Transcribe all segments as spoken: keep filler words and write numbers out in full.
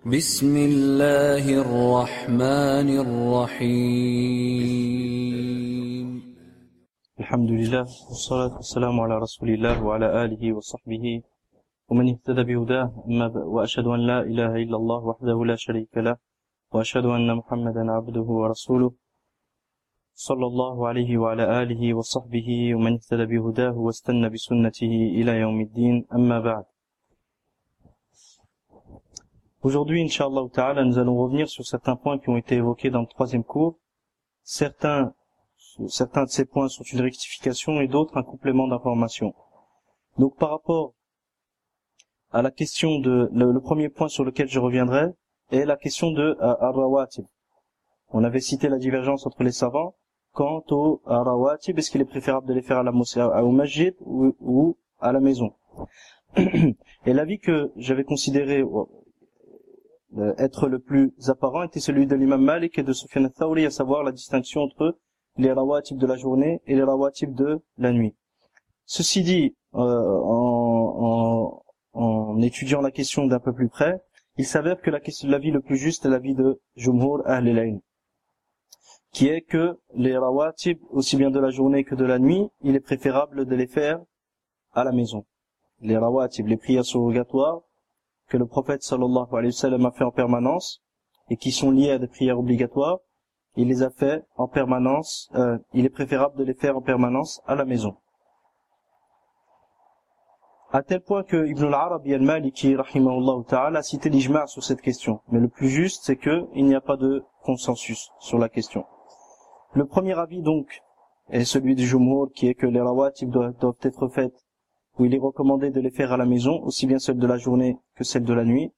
بسم الله الرحمن الرحيم الحمد لله والصلاة والسلام على رسول الله وعلى آله وصحبه ومن اهتدى بهداه أما ب... وأشهد أن لا إله إلا الله وحده لا شريك له وأشهد أن محمدا عبده ورسوله صلى الله عليه وعلى آله وصحبه ومن اهتدى بهداه واستنى بسنته إلى يوم الدين أما بعد. Aujourd'hui, Inch'Allah Ta'ala, nous allons revenir sur certains points qui ont été évoqués dans le troisième cours. Certains, certains de ces points sont une rectification et d'autres un complément d'information. Donc, par rapport à la question de, le, le premier point sur lequel je reviendrai est la question de euh, Ar-Rawatib. On avait cité la divergence entre les savants quant au Ar-Rawatib, est-ce qu'il est préférable de les faire à la mosquée, au masjid ou, ou à la maison. Et l'avis que j'avais considéré être le plus apparent était celui de l'imam Malik et de Sufyan al-Thawri, à savoir la distinction entre les rawatib de la journée et les rawatib de la nuit. Ceci dit, euh, en, en, en étudiant la question d'un peu plus près, il s'avère que la question, l'avis le plus juste est l'avis de Jumhur Ahl al-Ilm, qui est que les rawatib, aussi bien de la journée que de la nuit, il est préférable de les faire à la maison. Les rawatib, les prières surrogatoires, que le prophète sallallahu alayhi wa sallam a fait en permanence et qui sont liées à des prières obligatoires, il les a fait en permanence, euh, il est préférable de les faire en permanence à la maison. À tel point que Ibn al-Arabi al-Maliki rahimahullah ta'ala a cité l'ijma' sur cette question. Mais le plus juste, c'est que il n'y a pas de consensus sur la question. Le premier avis donc est celui du Jumhur, qui est que les rawatib doivent, doivent être faites, où il est recommandé de les faire à la maison, aussi bien celles de la journée que celles de la nuit.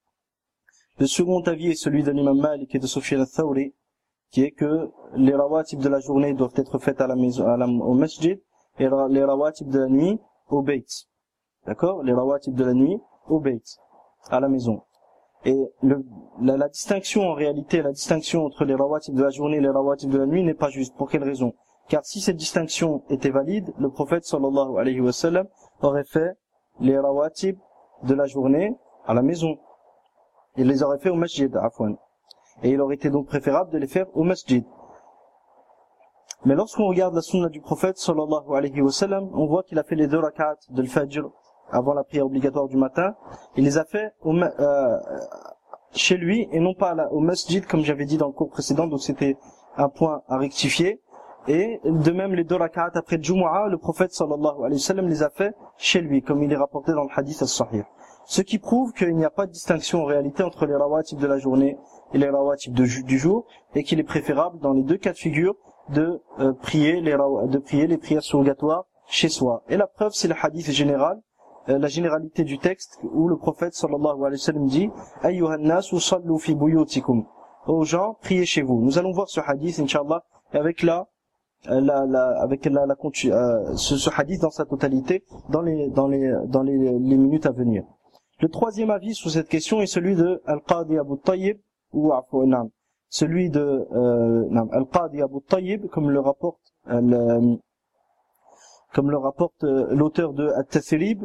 Le second avis est celui de l'imam Malik et de Sufyan al-Thawri, qui est que les rawatib de la journée doivent être faites à la maison, à la, au masjid, et les rawatib de la nuit au bayt. D'accord? Les rawatib de la nuit au bayt, à la maison. Et le, la, la distinction, en réalité, la distinction entre les rawatib de la journée et les rawatib de la nuit n'est pas juste. Pour quelle raison? Car si cette distinction était valide, le prophète sallallahu alayhi wa sallam aurait fait les rawatib de la journée à la maison. Il les aurait fait au masjid, afwan. Et il aurait été donc préférable de les faire au masjid. Mais lorsqu'on regarde la sunna du prophète sallallahu alayhi wa sallam, on voit qu'il a fait les deux rak'at de l'fajr avant la prière obligatoire du matin. Il les a fait au, euh, chez lui et non pas la, au masjid, comme j'avais dit dans le cours précédent, donc c'était un point à rectifier. Et de même les deux rak'at après le Jumu'ah, le prophète sallallahu alayhi wa sallam les a fait chez lui, comme il est rapporté dans le hadith as-sahih. Ce qui prouve qu'il n'y a pas de distinction en réalité entre les rawatib de la journée et les rawatib de, du jour, et qu'il est préférable dans les deux cas de figure de euh, prier les de prier les prières surrogatoires chez soi. Et la preuve, c'est le hadith général, euh, la généralité du texte, où le prophète sallallahu alayhi wa sallam dit ayyuhan nasu sallu fi buyutikum, aux gens, priez chez vous. Nous allons voir ce hadith inchallah avec la La, la, avec la, la, euh, ce, ce hadith dans sa totalité dans les dans les dans les, les minutes à venir. Le troisième avis sur cette question est celui de Al-Qadi Abu Tayyib ou Afouanam, celui de euh, Al-Qadi Abu Tayyib, comme le rapporte euh, le, comme le rapporte euh, l'auteur de At-Tathrib,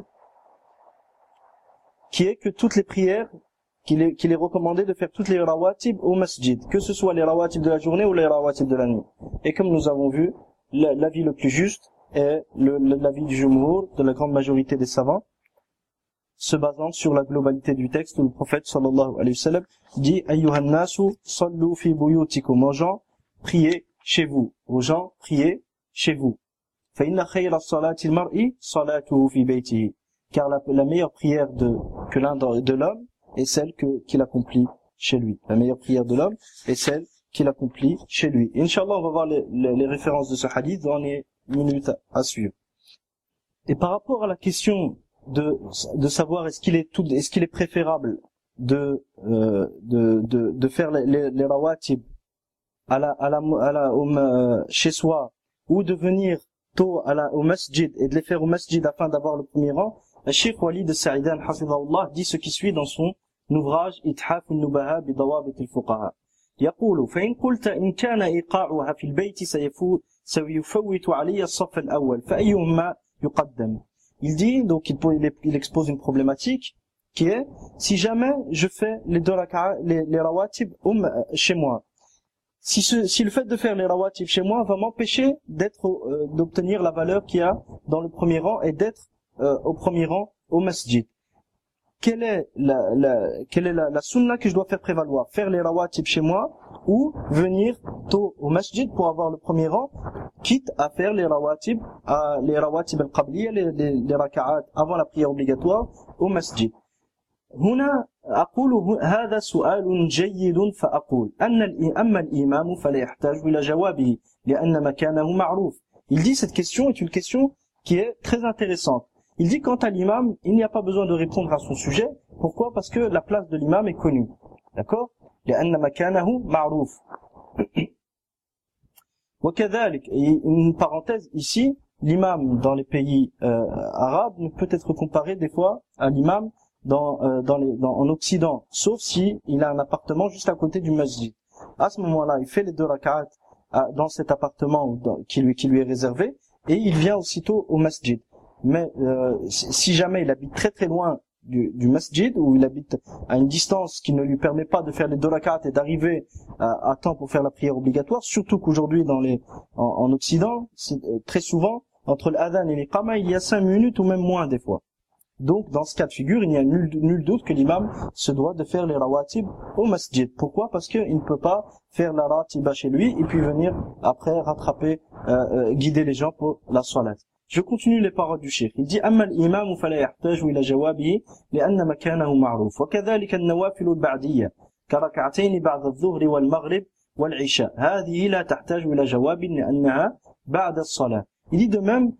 qui est que toutes les prières qu'il est, qu'il est recommandé de faire toutes les rawatib au masjid, que ce soit les rawatib de la journée ou les rawatib de la nuit. Et comme nous avons vu, l'avis le plus juste est le, l'avis du jumhur, de la grande majorité des savants, se basant sur la globalité du texte où le prophète sallallahu alayhi wa sallam dit ayyuhan nasu sallu fi buyutikum, aux gens, priez chez vous, aux gens, priez chez vous. Fa inna khayra salati al-mar'i salatuhu fi baytihi, car la, la meilleure prière de que l'un de l'homme est celle que, qu'il accomplit chez lui. La meilleure prière de l'homme est celle qu'il accomplit chez lui. Inch'Allah, on va voir les, les, les références de ce hadith dans les minutes à, à suivre. Et par rapport à la question de, de savoir est-ce qu'il est tout, est-ce qu'il est préférable de, euh, de, de, de faire les, les, les rawatib à la, à la, à la, au, euh, chez soi, ou de venir tôt à la, au masjid et de les faire au masjid afin d'avoir le premier rang, le Cheikh Walid Sa'idan hafidhahullah dit ce qui suit dans son ouvrage Ithaf al-Nubaha bi Dawabit al-Fuqaha. يقول فإن قلت إن كان إيقاعها في البيت سيفوت سيفوت علي الصف الأول فأيهما يقدم. Il dit, donc il, il expose une problématique qui est si jamais je fais les deux raka'a, les, les rawatib um, chez moi, si, ce, si le fait de faire les rawatib chez moi va m'empêcher d'être euh, d'obtenir la valeur qu'il y a dans le premier rang et d'être euh, au premier rang au masjid. Quelle est la, la quelle est la, la sunna que je dois faire prévaloir? Faire les rawatib chez moi ou venir tôt au masjid pour avoir le premier rang, quitte à faire les rawatib, à, les rawatib al-qabliya, les, les, les raka'at avant la prière obligatoire au masjid. هنا أقول هذا سؤال جيد فأقول أن أما الإمام فلا يحتاج إلى جوابه لأن مكانه معروف. Il dit cette question est une question qui est très intéressante. Il dit quant à l'imam, il n'y a pas besoin de répondre à son sujet. Pourquoi? Parce que la place de l'imam est connue. D'accord? لأن مكانه معروف. وكذلك, et une parenthèse ici, l'imam dans les pays euh, arabes ne peut être comparé des fois à l'imam dans, euh, dans les, dans, en Occident, sauf si il a un appartement juste à côté du masjid. À ce moment-là, il fait les deux rak'at dans cet appartement dans, qui, lui, qui lui est réservé, et il vient aussitôt au masjid. Mais euh, si jamais il habite très très loin du, du masjid, ou il habite à une distance qui ne lui permet pas de faire les deux rak'at et d'arriver à, à temps pour faire la prière obligatoire, surtout qu'aujourd'hui dans les en, en Occident, c'est, euh, très souvent, entre l'adhan et l'iqama, il y a cinq minutes ou même moins des fois. Donc, dans ce cas de figure, il n'y a nul, nul doute que l'imam se doit de faire les rawatib au masjid. Pourquoi? Parce qu'il ne peut pas faire la ratiba chez lui et puis venir après rattraper, euh, euh, guider les gens pour la salat. Je continue les paroles du cheikh. Il dit أما الإمام فلا يحتاج إلى جوابه لأن مكانه معروف وكذلك النوافل البعدية كركعتين بعد الظهر والمغرب والعشاء هذه لا تحتاج إلى جواب لأنها بعد الصلاة. Il dit de même,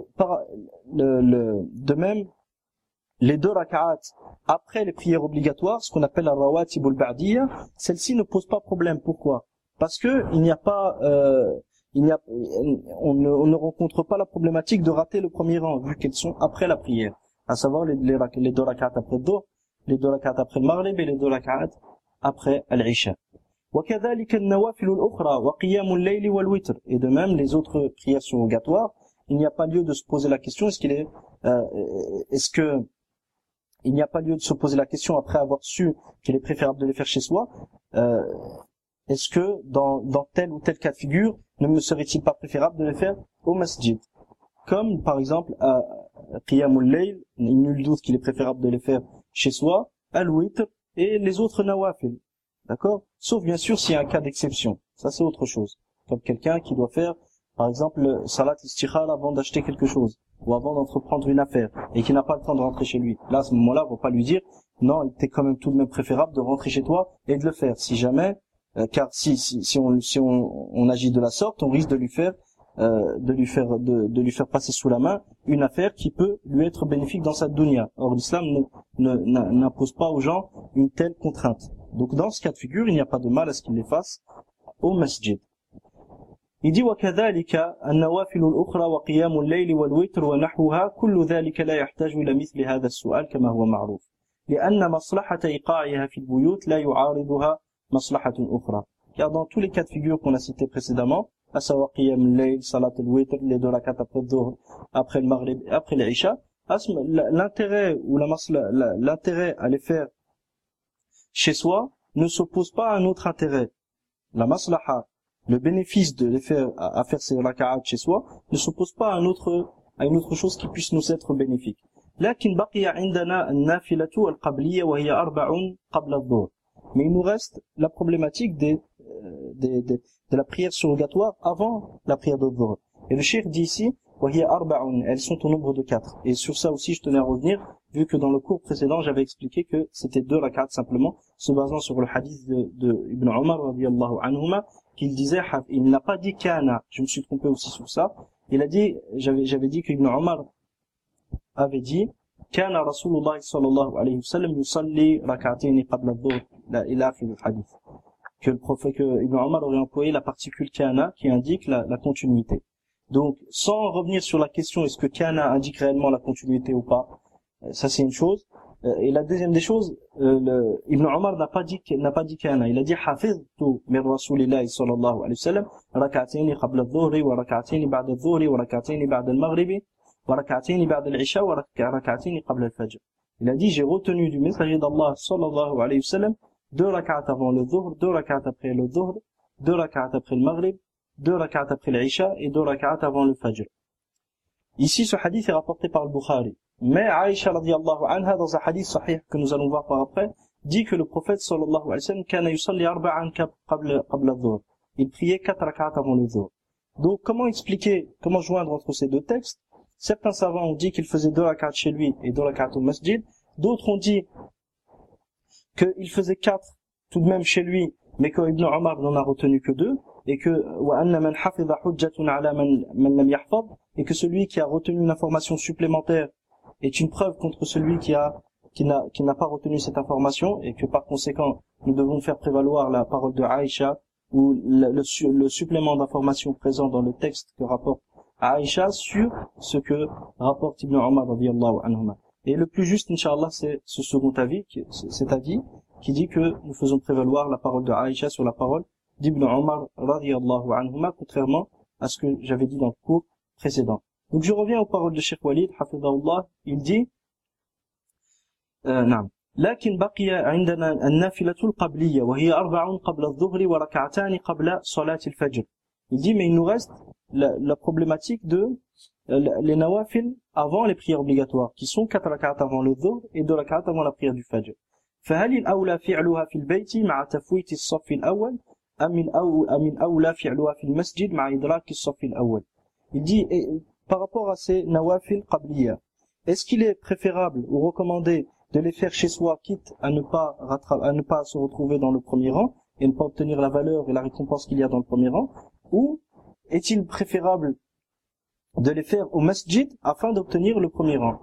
le, le, de même les deux rak'at après les prières obligatoires, ce qu'on appelle la rawatib al-ba'diyya, celle-ci ne pose pas problème. Pourquoi? Parce que il n'y a pas, euh, il n'y a, on ne, on ne rencontre pas la problématique de rater le premier rang, vu qu'elles sont après la prière, à savoir les, les, les deux rak'at après le dhuhr, les deux rak'at après le maghrib et les deux rak'at après al-isha. وكذلك النوافل الأخرى وقيام الليل والوتر. Et de même les autres prières surrogatoires, il n'y a pas lieu de se poser la question est-ce qu'il est, euh, est-ce que il n'y a pas lieu de se poser la question après avoir su qu'il est préférable de les faire chez soi. Euh, est-ce que dans, dans tel ou tel cas de figure, ne me serait-il pas préférable de les faire au masjid? Comme par exemple à Qiyamul Layl, il nul doute qu'il est préférable de les faire chez soi, al-witr et les autres nawafil. D'accord? Sauf bien sûr s'il y a un cas d'exception. Ça c'est autre chose. Comme quelqu'un qui doit faire par exemple salat istikhara avant d'acheter quelque chose, ou avant d'entreprendre une affaire, et qui n'a pas le temps de rentrer chez lui. Là, à ce moment-là, on va pas lui dire, non, il était quand même tout de même préférable de rentrer chez toi et de le faire. Si jamais, euh, car si, si, si on, si on, on agit de la sorte, on risque de lui faire, euh, de lui faire, de, de lui faire passer sous la main une affaire qui peut lui être bénéfique dans sa dunya. Or, l'islam ne, ne, n'impose pas aux gens une telle contrainte. Donc, dans ce cas de figure, il n'y a pas de mal à ce qu'il les fasse au masjid. Il dit وكذلك النوافل الأخرى وقيام الليل والوتر ونحوها كل ذلك لا يحتاج إلى مثل هذا السؤال كما هو معروف لأن مصلحة إيقاعها في البيوت لا يعارضها مصلحة أخرى. Car dans tous les cas de figure qu'on a cités précédemment, à savoir qiyam al-layl, salat al-witr, les deux rak'at après le dhuhr, après le maghrib et après l'isha, l'intérêt ou la masla, l'intérêt à les faire chez soi ne s'oppose pas à un autre intérêt. La maslaha, le bénéfice de les faire, à, à faire ces raka'at chez soi, ne s'oppose pas à un autre, à une autre chose qui puisse nous être bénéfique. لكن بقي عندنا النافلة القبلية وهي أربع قبل الظهر. Mais il nous reste la problématique des, des, des, de la prière surrogatoire avant la prière de dhuhr. Et le cheikh dit ici, وهي أربع, elles sont au nombre de quatre. Et sur ça aussi, je tenais à revenir, vu que dans le cours précédent, j'avais expliqué que c'était deux rak'at simplement, se basant sur le hadith de, de Ibn Omar, radiyallahu anhuma, qu'il disait, il n'a pas dit kana, je me suis trompé aussi sur ça, il a dit, j'avais, j'avais dit qu'Ibn Omar avait dit, kana Rasulullah sallallahu alayhi wa sallam yusalli rak'atayn qabla adh-dhuhr, la ila fi al-hadith. Que le prophète, que Ibn Omar aurait employé la particule kana qui indique la, la continuité. Donc, sans revenir sur la question, est-ce que kana indique réellement la continuité ou pas, ça c'est une chose. Et la deuxième des choses, euh, le, Ibn Omar n'a pas dit n'a pas dit kana, il a dit hafiztu min Rasulillahi sallallahu alayhi wa sallam rak'atayn qabla adh-dhuhri wa rak'atayn ba'da adh-dhuhri wa rak'atayn ba'da al-maghribi wa rak'atayn ba'da al-isha wa rak'atayn qabla al-fajr. Il a dit, j'ai retenu du messager d'Allah, sallallahu alayhi wa sallam, deux rak'at avant le dhuhr, deux rak'at après le dhuhr, deux rak'at après le maghrib, deux rak'at après l'isha et deux rak'at avant le fajr. Ici, ce hadith est rapporté par le Bukhari. Mais Aïcha radiyallahu anha, dans un hadith sahih que nous allons voir par après, dit que le prophète sallallahu alayhi wa sallam kana yusalli arba'an qabla qabla adh-dhuhr. Il priait quatre rak'at avant le dhuhr. Donc, comment expliquer, comment joindre entre ces deux textes? Certains savants ont dit qu'il faisait deux rak'at chez lui et deux rak'at au masjid. D'autres ont dit qu'il faisait quatre tout de même chez lui, mais que Ibn Omar n'en a retenu que deux, et que وَأَنَّ مَنْ حَفِظَ حُجَّةٌ عَلَى مَنْ لَمْ يَحْفَظْ, et que celui qui a retenu une information supplémentaire est une preuve contre celui qui a qui n'a qui n'a pas retenu cette information, et que par conséquent nous devons faire prévaloir la parole de Aïcha ou le, le, le supplément d'information présent dans le texte que rapporte Aïcha sur ce que rapporte Ibn Omar radiyallahu anhuma. Et le plus juste, Inch'Allah, c'est ce second avis, cet avis, qui dit que nous faisons prévaloir la parole de Aïcha sur la parole d'Ibn Omar radiyallahu anhuma, contrairement à ce que j'avais dit dans le cours précédent. Donc je reviens aux paroles de Cheikh Walid, hafidahullah, il dit, نعم لكن بقي عندنا النافلة القبلية وهي أربع قبل الظهر وركعتان قبل صلاة الفجر. Il dit, mais il nous reste la, la problématique de les nawafil avant les prières obligatoires, qui sont quatre rak'at avant le dhuhr et deux rak'at avant la prière du fajr. فهل الأولى فعلها في البيت مع تفويت الصف الأول أم الأولى فعلها في المسجد مع إدراك الصف الأول. Il dit, et, par rapport à ces nawafil qabliya, est-ce qu'il est préférable ou recommandé de les faire chez soi, quitte à ne pas rattraper, à ne pas se retrouver dans le premier rang et ne pas obtenir la valeur et la récompense qu'il y a dans le premier rang, ou est-il préférable de les faire au masjid afin d'obtenir le premier rang?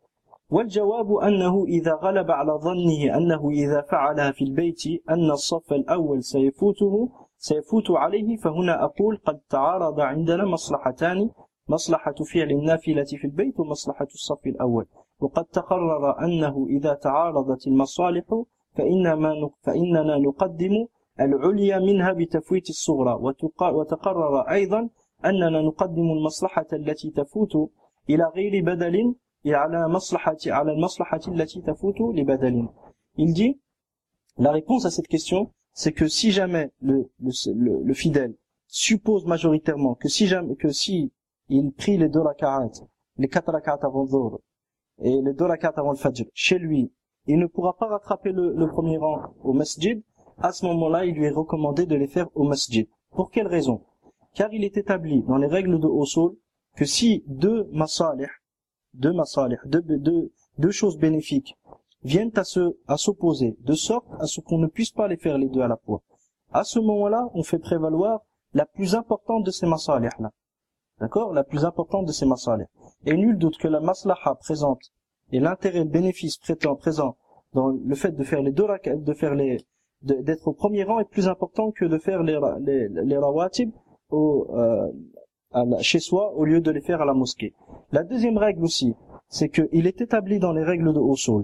والجواب أنه إذا غلب على ظنه أنه إذا فعلها في البيت أن الصف الأول سيفوته سيفوت عليه فهنا أقول قد تعارض عندنا مصلحتان مصلحة فعل النافلة في البيت ومصلحة الصف الأول وقد تقرر أنه إذا تعارضت المصالح فإنما فإننا نقدم العليا منها بتفويت الصغرى وتقرر أيضا أننا نقدم المصلحة التي تفوت إلى غير بدل على مصلحة على المصلحة التي تفوت لبدل. Il dit, la réponse à cette question, c'est que si jamais le, le, le, le fidèle suppose majoritairement que si jamais, que si il prie les deux rak'at, les quatre rak'at avant le dhuhr et les deux rak'at avant le fajr chez lui, il ne pourra pas rattraper le, le premier rang au masjid. À ce moment-là, il lui est recommandé de les faire au masjid. Pour quelle raison? Car il est établi dans les règles de usul que si deux masalih, deux masalih, deux, deux, deux choses bénéfiques viennent à se, à s'opposer, de sorte à ce qu'on ne puisse pas les faire les deux à la fois, à ce moment-là, on fait prévaloir la plus importante de ces masalih-là. D'accord? La plus importante de ces masalih. Et nul doute que la maslaha présente et l'intérêt, le bénéfice présent, présent dans le fait de faire les deux rak'at, de faire les, de, d'être au premier rang est plus important que de faire les, les, les rawatib au, euh, à la, chez soi au lieu de les faire à la mosquée. La deuxième règle aussi, c'est qu'il est établi dans les règles de usul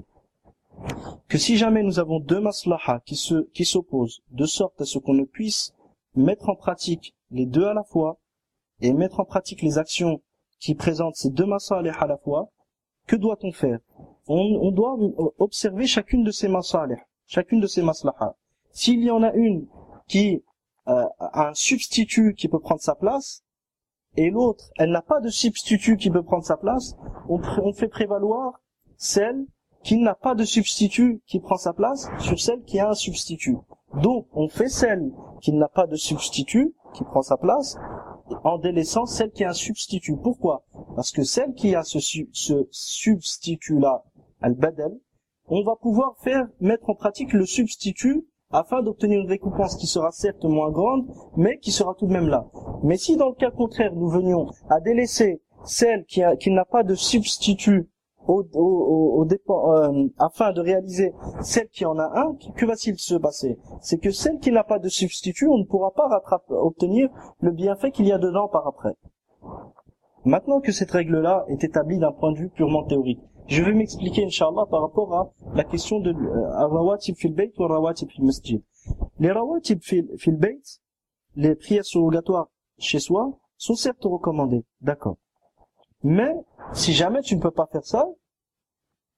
que si jamais nous avons deux maslahas qui se, qui s'opposent de sorte à ce qu'on ne puisse mettre en pratique les deux à la fois et mettre en pratique les actions qui présentent ces deux masalih à la fois, que doit-on faire? On, on doit observer chacune de ces masalih, chacune de ces maslahas. S'il y en a une qui euh, a un substitut qui peut prendre sa place, et l'autre, elle n'a pas de substitut qui peut prendre sa place, on, on fait prévaloir celle qui n'a pas de substitut qui prend sa place sur celle qui a un substitut. Donc, on fait celle qui n'a pas de substitut qui prend sa place en délaissant celle qui a un substitut. Pourquoi? Parce que celle qui a ce, ce substitut-là, al-badal, on va pouvoir faire mettre en pratique le substitut afin d'obtenir une récompense qui sera certes moins grande, mais qui sera tout de même là. Mais si dans le cas contraire, nous venions à délaisser celle qui, a, qui n'a pas de substitut au, au, au, au dépend, euh, afin de réaliser celle qui en a un, que va-t-il se passer? C'est que celle qui n'a pas de substitut, on ne pourra pas rattraper, obtenir le bienfait qu'il y a dedans par après. Maintenant que cette règle-là est établie d'un point de vue purement théorique, je vais m'expliquer, Inch'Allah, par rapport à la question de euh, rawatib fil bayt ou rawatib fil masjid. Les rawatib fil, fil bayt, les prières surrogatoires chez soi, sont certes recommandées, d'accord. Mais, si jamais tu ne peux pas faire ça,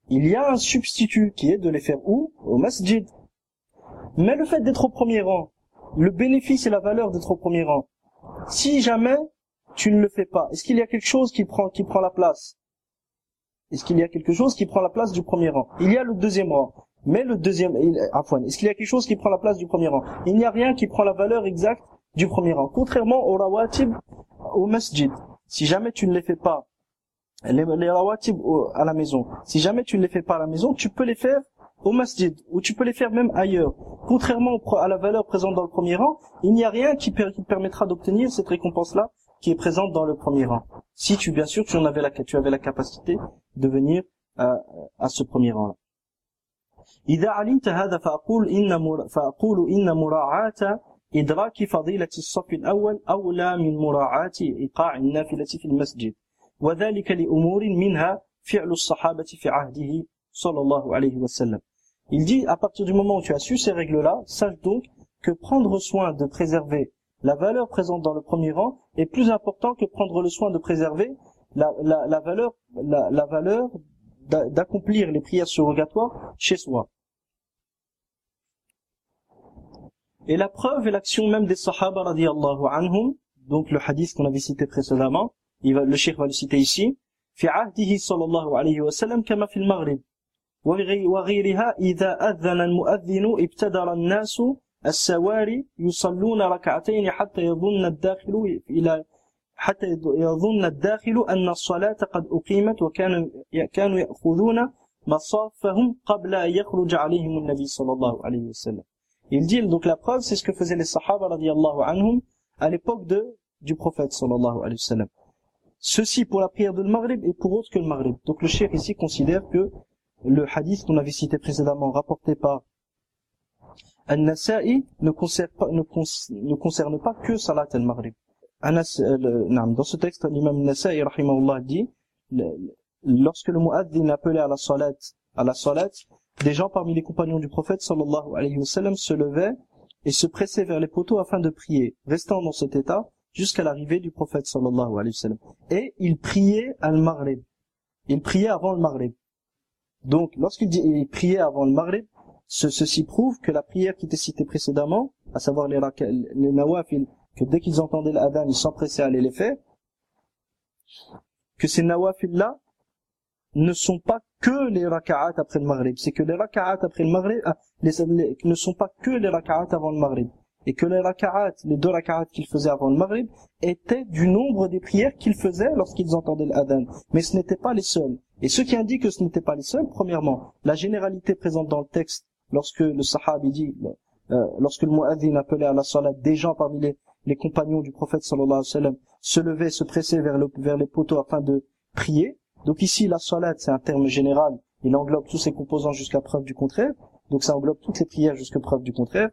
il y a un substitut qui est de les faire où? Au masjid. Mais le fait d'être au premier rang, le bénéfice et la valeur d'être au premier rang, si jamais tu ne le fais pas, est-ce qu'il y a quelque chose qui prend, qui prend la place? Est-ce qu'il y a quelque chose qui prend la place du premier rang? Il y a le deuxième rang. Mais le deuxième, enfin, est-ce qu'il y a quelque chose qui prend la place du premier rang? Il n'y a rien qui prend la valeur exacte du premier rang. Contrairement au rawatib, au masjid. Si jamais tu ne les fais pas, les, les rawatib à la maison, si jamais tu ne les fais pas à la maison, tu peux les faire au masjid, ou tu peux les faire même ailleurs. Contrairement à la valeur présente dans le premier rang, il n'y a rien qui, per, qui permettra d'obtenir cette récompense-là qui est présente dans le premier rang. Si tu, bien sûr, tu en avais la, tu avais la capacité de venir à, à ce premier rang-là. إذا علمت هذا فأقول إن فأقول إن مراعاة إدراك فضيلة الصف الأول أولى من مراعاة إيقاع النافلة في المسجد وذلك لأمور منها فعل الصحابة في عهده صلى الله عليه وسلم. Il dit, à partir du moment où tu as su ces règles-là, sache donc que prendre soin de préserver la valeur présente dans le premier rang est plus important que prendre le soin de préserver la, la, la valeur, la, la valeur d'accomplir les prières surrogatoires chez soi. Et la preuve est l'action même des sahaba radiyallahu anhum, donc le hadith qu'on avait cité précédemment, il va, le cheikh va le citer ici, في عهده صلى الله عليه وسلم كما في المغرب وغيرها إذا أذن المؤذن ابتدر الناس السواري يصلون ركعتين حتى يظن الداخل إلى حتى يظن الداخل أن الصلاة قد أقيمت وكانوا كانوا يأخذون مصافهم قبل أن يخرج عليهم النبي صلى الله عليه وسلم. Il dit donc la preuve c'est ce que faisaient les sahaba radiyallahu anhum à l'époque de du prophète sallallahu alayhi wa sallam. Ceci pour la prière de le Maghrib et pour autre que le Maghrib. Donc le cheikh ici considère que le hadith qu'on avait cité précédemment rapporté par An-Nasa'i ne concerne pas ne, ne concerne pas que salat al-Maghrib. Anas, le, dans ce texte, l'imam Nasa'i, rahimahullah, dit, le, lorsque le muaddin appelait à la salat, à la salat, des gens parmi les compagnons du prophète, sallallahu alayhi wa sallam, se levaient et se pressaient vers les poteaux afin de prier, restant dans cet état jusqu'à l'arrivée du prophète, sallallahu alayhi wa sallam. Et il priait al-Maghrib. Il priait avant le Maghrib. Donc, lorsqu'il dit, il priait avant le Maghrib, ce, ceci prouve que la prière qui était citée précédemment, à savoir les, les nawafil, que dès qu'ils entendaient l'adhan, ils s'empressaient à aller les faire, que ces nawafil-là ne sont pas que les raka'at après le Maghrib. C'est que les raka'at après le Maghrib les, les, ne sont pas que les raka'at avant le Maghrib. Et que les raka'at, les deux raka'at qu'ils faisaient avant le Maghrib, étaient du nombre des prières qu'ils faisaient lorsqu'ils entendaient l'adhan. Mais ce n'étaient pas les seuls. Et ce qui indique que ce n'étaient pas les seuls, premièrement, la généralité présente dans le texte, lorsque le sahabi dit, euh, lorsque le muaddin appelait à la salat, des gens parmi les les compagnons du prophète sallallahu alayhi wa sallam se levaient, se pressaient vers, le, vers les poteaux afin de prier. Donc ici, la salat, c'est un terme général, il englobe tous ses composants jusqu'à preuve du contraire, donc ça englobe toutes les prières jusqu'à preuve du contraire.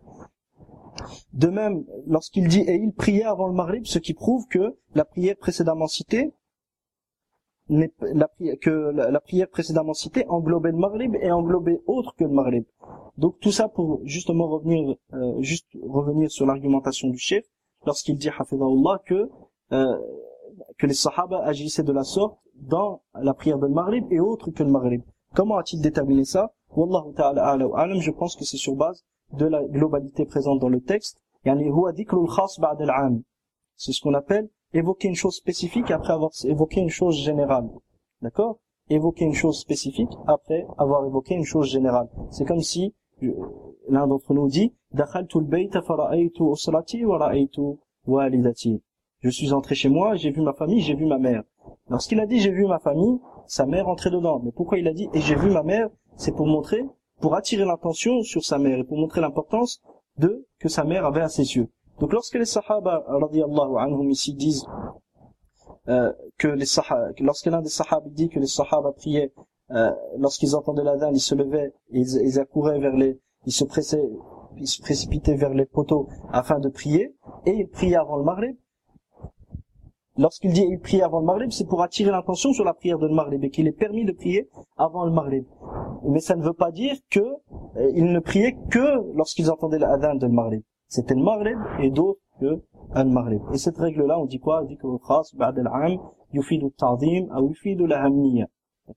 De même, lorsqu'il dit « et il priait avant le Maghrib », ce qui prouve que la prière précédemment citée, n'est, la, que la, la prière précédemment citée englobait le Maghrib et englobait autre que le Maghrib. Donc tout ça pour justement revenir, euh, juste revenir sur l'argumentation du cheikh, lorsqu'il dit hafidahullah que euh, que les sahaba agissaient de la sorte dans la prière de Maghrib et autre que le Maghrib. Comment a-t-il déterminé ça? Wallahu ta'ala a'la wa a'lam, je pense que c'est sur base de la globalité présente dans le texte. Yani huwa dhikrul khas ba'd al-'am. C'est ce qu'on appelle évoquer une chose spécifique après avoir évoqué une chose générale. D'accord? Évoquer une chose spécifique après avoir évoqué une chose générale. C'est comme si l'un d'entre nous dit dakhaltu al-bayta fara'aytu usrati wa ra'aytu walidati. Je suis entré chez moi, j'ai vu ma famille, j'ai vu ma mère. Lorsqu'il a dit j'ai vu ma famille, sa mère entrait dedans. Mais pourquoi il a dit et j'ai vu ma mère? C'est pour montrer, pour attirer l'attention sur sa mère et pour montrer l'importance de que sa mère avait à ses yeux. Donc lorsque les sahaba radiyallahu anhum ici disent euh, que les sahaba, lorsque l'un des sahaba dit que les sahaba priaient euh, lorsqu'ils entendaient l'adhan, ils se levaient, et ils, ils accouraient vers les, ils se pressaient, ils se précipitaient vers les poteaux afin de prier, et ils priaient avant le Maghrib. Lorsqu'il dit il prie avant le Maghrib, c'est pour attirer l'attention sur la prière de le Maghrib et qu'il est permis de prier avant le Maghrib. Mais ça ne veut pas dire que euh, ils ne priaient que lorsqu'ils entendaient l'adhan de le Maghrib. C'était le Maghrib et d'autres que le Maghrib. Et cette règle-là, on dit quoi? On dit que le khas ba'd al-'am yufidu at-ta'zim ou yufidu al-ahamiyya. D'accord?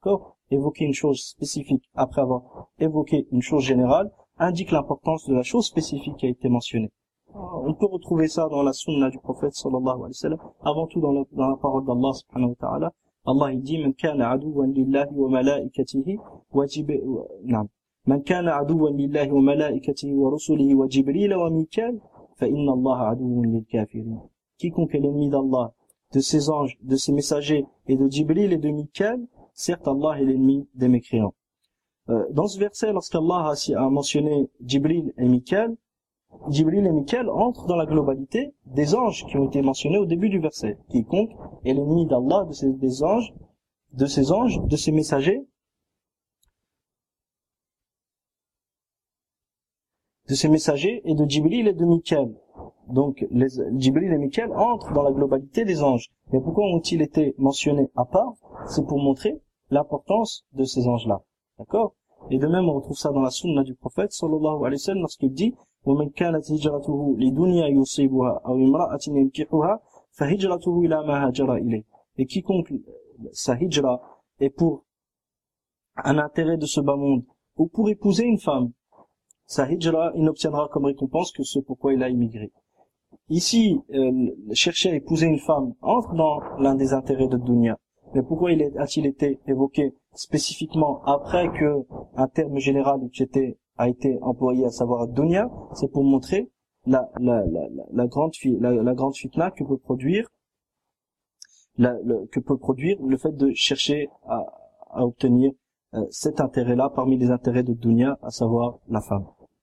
évoquer une chose spécifique après avoir évoqué une chose générale indique l'importance de la chose spécifique qui a été mentionnée. On peut retrouver ça dans la sunna du prophète sallallahu alayhi wa sallam, avant tout dans la, dans la parole d'Allah subhanahu wa ta'ala. Allah il dit man kana aduwan lillahi wa malaikatihi wa jibril na'am man kana aduwan lillahi wa malaikatihi wa rusulihi wa jibril wa mikal fa inna Allah aduwwun lil kafirin. Quiconque est l'ennemi d'Allah, de ses anges, de ses messagers et de Jibril et de Mikael, certes Allah est l'ennemi des mécréants. Euh, dans ce verset, lorsqu'Allah a, a mentionné Jibril et Mikael, Jibril et Mikael entrent dans la globalité des anges qui ont été mentionnés au début du verset. Quiconque est l'ennemi d'Allah, de ses des anges, de ses anges, de ses messagers, de ses messagers et de Jibril et de Mikael. Donc, les, Jibril et Mikael entrent dans la globalité des anges. Mais pourquoi ont-ils été mentionnés à part? C'est pour montrer l'importance de ces anges-là. D'accord? Et de même, on retrouve ça dans la sunna du prophète, sallallahu alayhi wa sallam, lorsqu'il dit وَمَنْ كَانَتْ هِجْرَتُهُ لِدُنْيَا يُصِيبُهَا أَوْ إِمْرَأَةٍ يَنْكِحُهَا فَهِجْرَتُهُ إِلَى مَا هَاجَرَ إِلَيْهِ. Et quiconque sa hijra est pour un intérêt de ce bas monde, ou pour épouser une femme, sa hijra, il n'obtiendra comme récompense que ce pourquoi il a immigré. Ici, euh, chercher à épouser une femme entre dans l'un des intérêts de dunya. Mais pourquoi il est, a-t-il été évoqué spécifiquement après que un terme général qui était, a été employé, à savoir dunya? C'est pour montrer la, la, la, la, la grande, la, la grande fitna que peut produire, la, le, que peut produire le fait de chercher à, à obtenir euh, cet intérêt-là parmi les intérêts de dunya, à savoir la femme.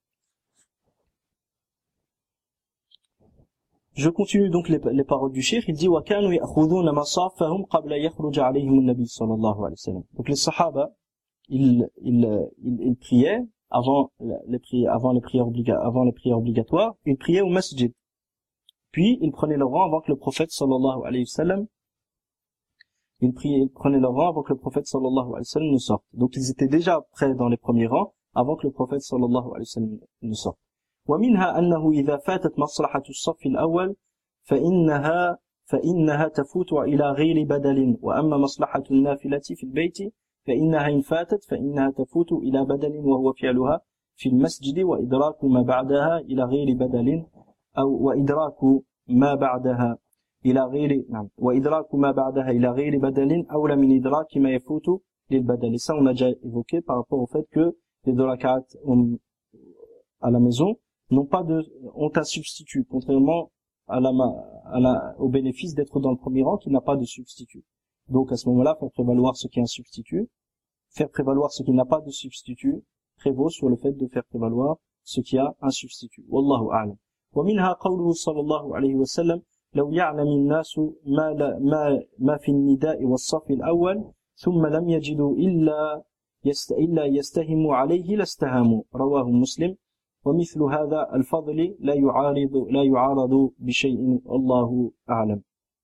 Je continue donc les, les paroles du cheikh. Il dit وَكَانُوا يَأْخُذُونَ مَصَافَهُمْ قَبْلَ يَخْرُجَ عَلَيْهِمُ النَّبِيُّ صلى الله عليه وسلم. Donc les sahaba, ils, ils, ils, ils priaient avant les prières, avant les prières obliga, avant les prières obligatoires, ils priaient au masjid. Puis ils prenaient leur rang avant que le prophète sallallahu alayhi wa sallam, ils priaient, ils prenaient leur rang avant que le prophète sallallahu alayhi wa sallam ne sorte. Donc ils étaient déjà prêts dans les premiers rangs avant que le prophète sallallahu alayhi wa sallam ne sorte. ومنها أنه إذا فاتت مصلحة الصف الأول فإنها فإنها تفوت إلى غير بدل وأما مصلحة النافلة في البيت فإنها إن فاتت فإنها تفوت إلى بدل وهو فعلها في المسجد وإدراك ما بعدها إلى غير بدل أو وإدراك ما بعدها إلى غير نعم وإدراك ما بعدها إلى غير بدل أولى من إدراك ما يفوت للبدل. Et ça on a déjà évoqué par rapport au fait que les deux rak'at à la maison n'ont pas de, ont un substitut, contrairement à la, à la, au bénéfice d'être dans le premier rang qui n'a pas de substitut. Donc, à ce moment-là, faire prévaloir ce qui est un substitut, faire prévaloir ce qui n'a pas de substitut, prévaut sur le fait de faire prévaloir ce qui a un substitut. Wallahu a'lam. ومنها قوله صلى الله عليه وسلم لو يعلم الناس ما ما ما في النداء والصف الأول ثم لم يجدوا إلا يست إلا يستهموا عليه لاستهموا. رواه مسلم. ومثل هذا الفضل لا يعارض لا يعارض بشيء الله أعلم.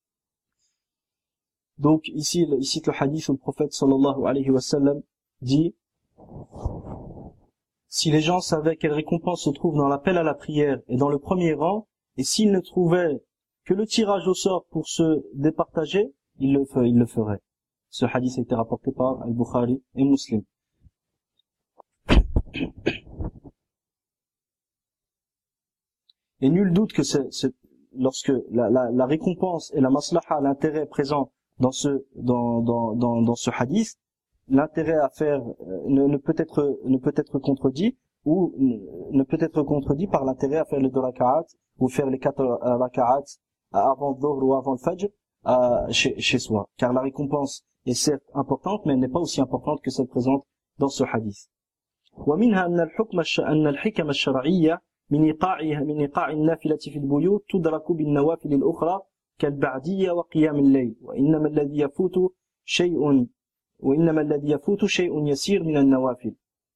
Donc ici il cite le hadith où le prophète sallallahu alayhi wa sallam dit si les gens savaient quelle récompense se trouve dans l'appel à la prière et dans le premier rang, et s'ils ne trouvaient que le tirage au sort pour se départager, ils le, ils le feraient. Ce hadith a été rapporté par Al-Bukhari et Muslim. Et nul doute que c'est, c'est lorsque la, la, la récompense et la maslaha, l'intérêt présent dans ce dans dans dans, dans ce hadith, l'intérêt à faire euh, ne, ne peut être ne peut être contredit ou ne, ne peut être contredit par l'intérêt à faire les deux rak'at ou faire les quatre euh, rak'at avant le dhuhr ou avant le fajr euh, chez chez soi, car la récompense est certes importante mais elle n'est pas aussi importante que celle présente dans ce hadith. ومنها أن الحكم أن الحكم الشرعية من إيقاعها من إيقاع النافلة في البيوت تدرك بالنوافل الأخرى كالبعدية وقيام الليل وإنما الذي يفوت شيء وإنما الذي يفوت شيء يسير من النوافل.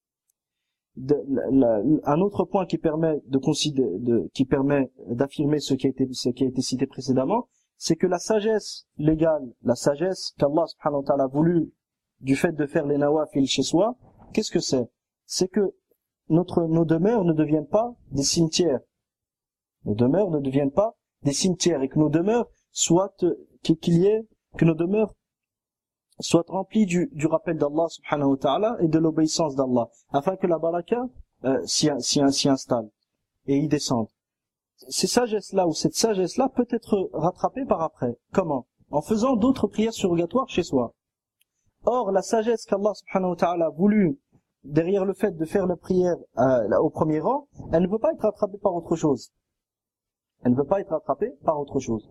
Un autre point qui permet de considérer, de, qui permet d'affirmer ce qui a été, ce qui a été cité précédemment, c'est que la sagesse légale, la sagesse qu'Allah subhanahu wa ta'ala a voulu du fait de faire les nawafil chez soi, qu'est-ce que c'est? C'est que notre, nos demeures ne deviennent pas des cimetières. Nos demeures ne deviennent pas des cimetières et que nos demeures soient, qu'il y ait, que nos demeures soit rempli du, du rappel d'Allah subhanahu wa ta'ala et de l'obéissance d'Allah, afin que la baraka euh, s'y, s'y, s'y installe et y descende. Ces sagesses-là ou cette sagesse-là peut être rattrapée par après. Comment? En faisant d'autres prières surrogatoires chez soi. Or, la sagesse qu'Allah subhanahu wa ta'ala a voulu derrière le fait de faire la prière euh, au premier rang, elle ne peut pas être rattrapée par autre chose. Elle ne peut pas être rattrapée par autre chose.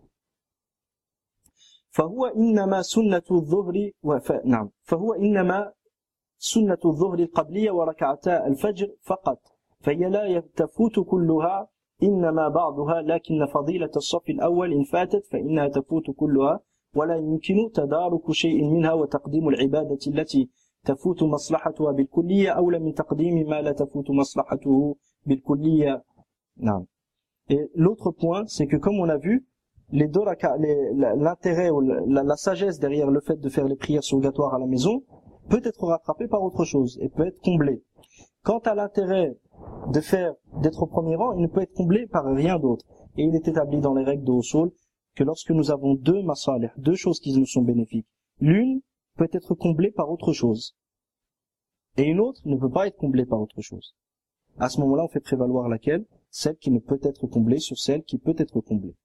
فهو إنما سنة الظهر وف... نعم فهو إنما سنة الظهر القبلية وركعتا الفجر فقط فهي لا تفوت كلها إنما بعضها لكن فضيلة الصف الأول إن فاتت فإنها تفوت كلها ولا يمكن تدارك شيء منها وتقديم العبادة التي تفوت مصلحتها بالكلية أولى من تقديم ما لا تفوت مصلحته بالكلية. نعم. Et l'autre point, c'est que comme on a vu, les deux raka, les, l'intérêt ou la, la sagesse derrière le fait de faire les prières surrogatoires à la maison peut être rattrapé par autre chose et peut être comblé. Quant à l'intérêt de faire, d'être au premier rang, il ne peut être comblé par rien d'autre. Et il est établi dans les règles de Usul que lorsque nous avons deux masalih, deux choses qui nous sont bénéfiques, l'une peut être comblée par autre chose et une autre ne peut pas être comblée par autre chose. À ce moment-là, on fait prévaloir laquelle? Celle qui ne peut être comblée sur celle qui peut être comblée.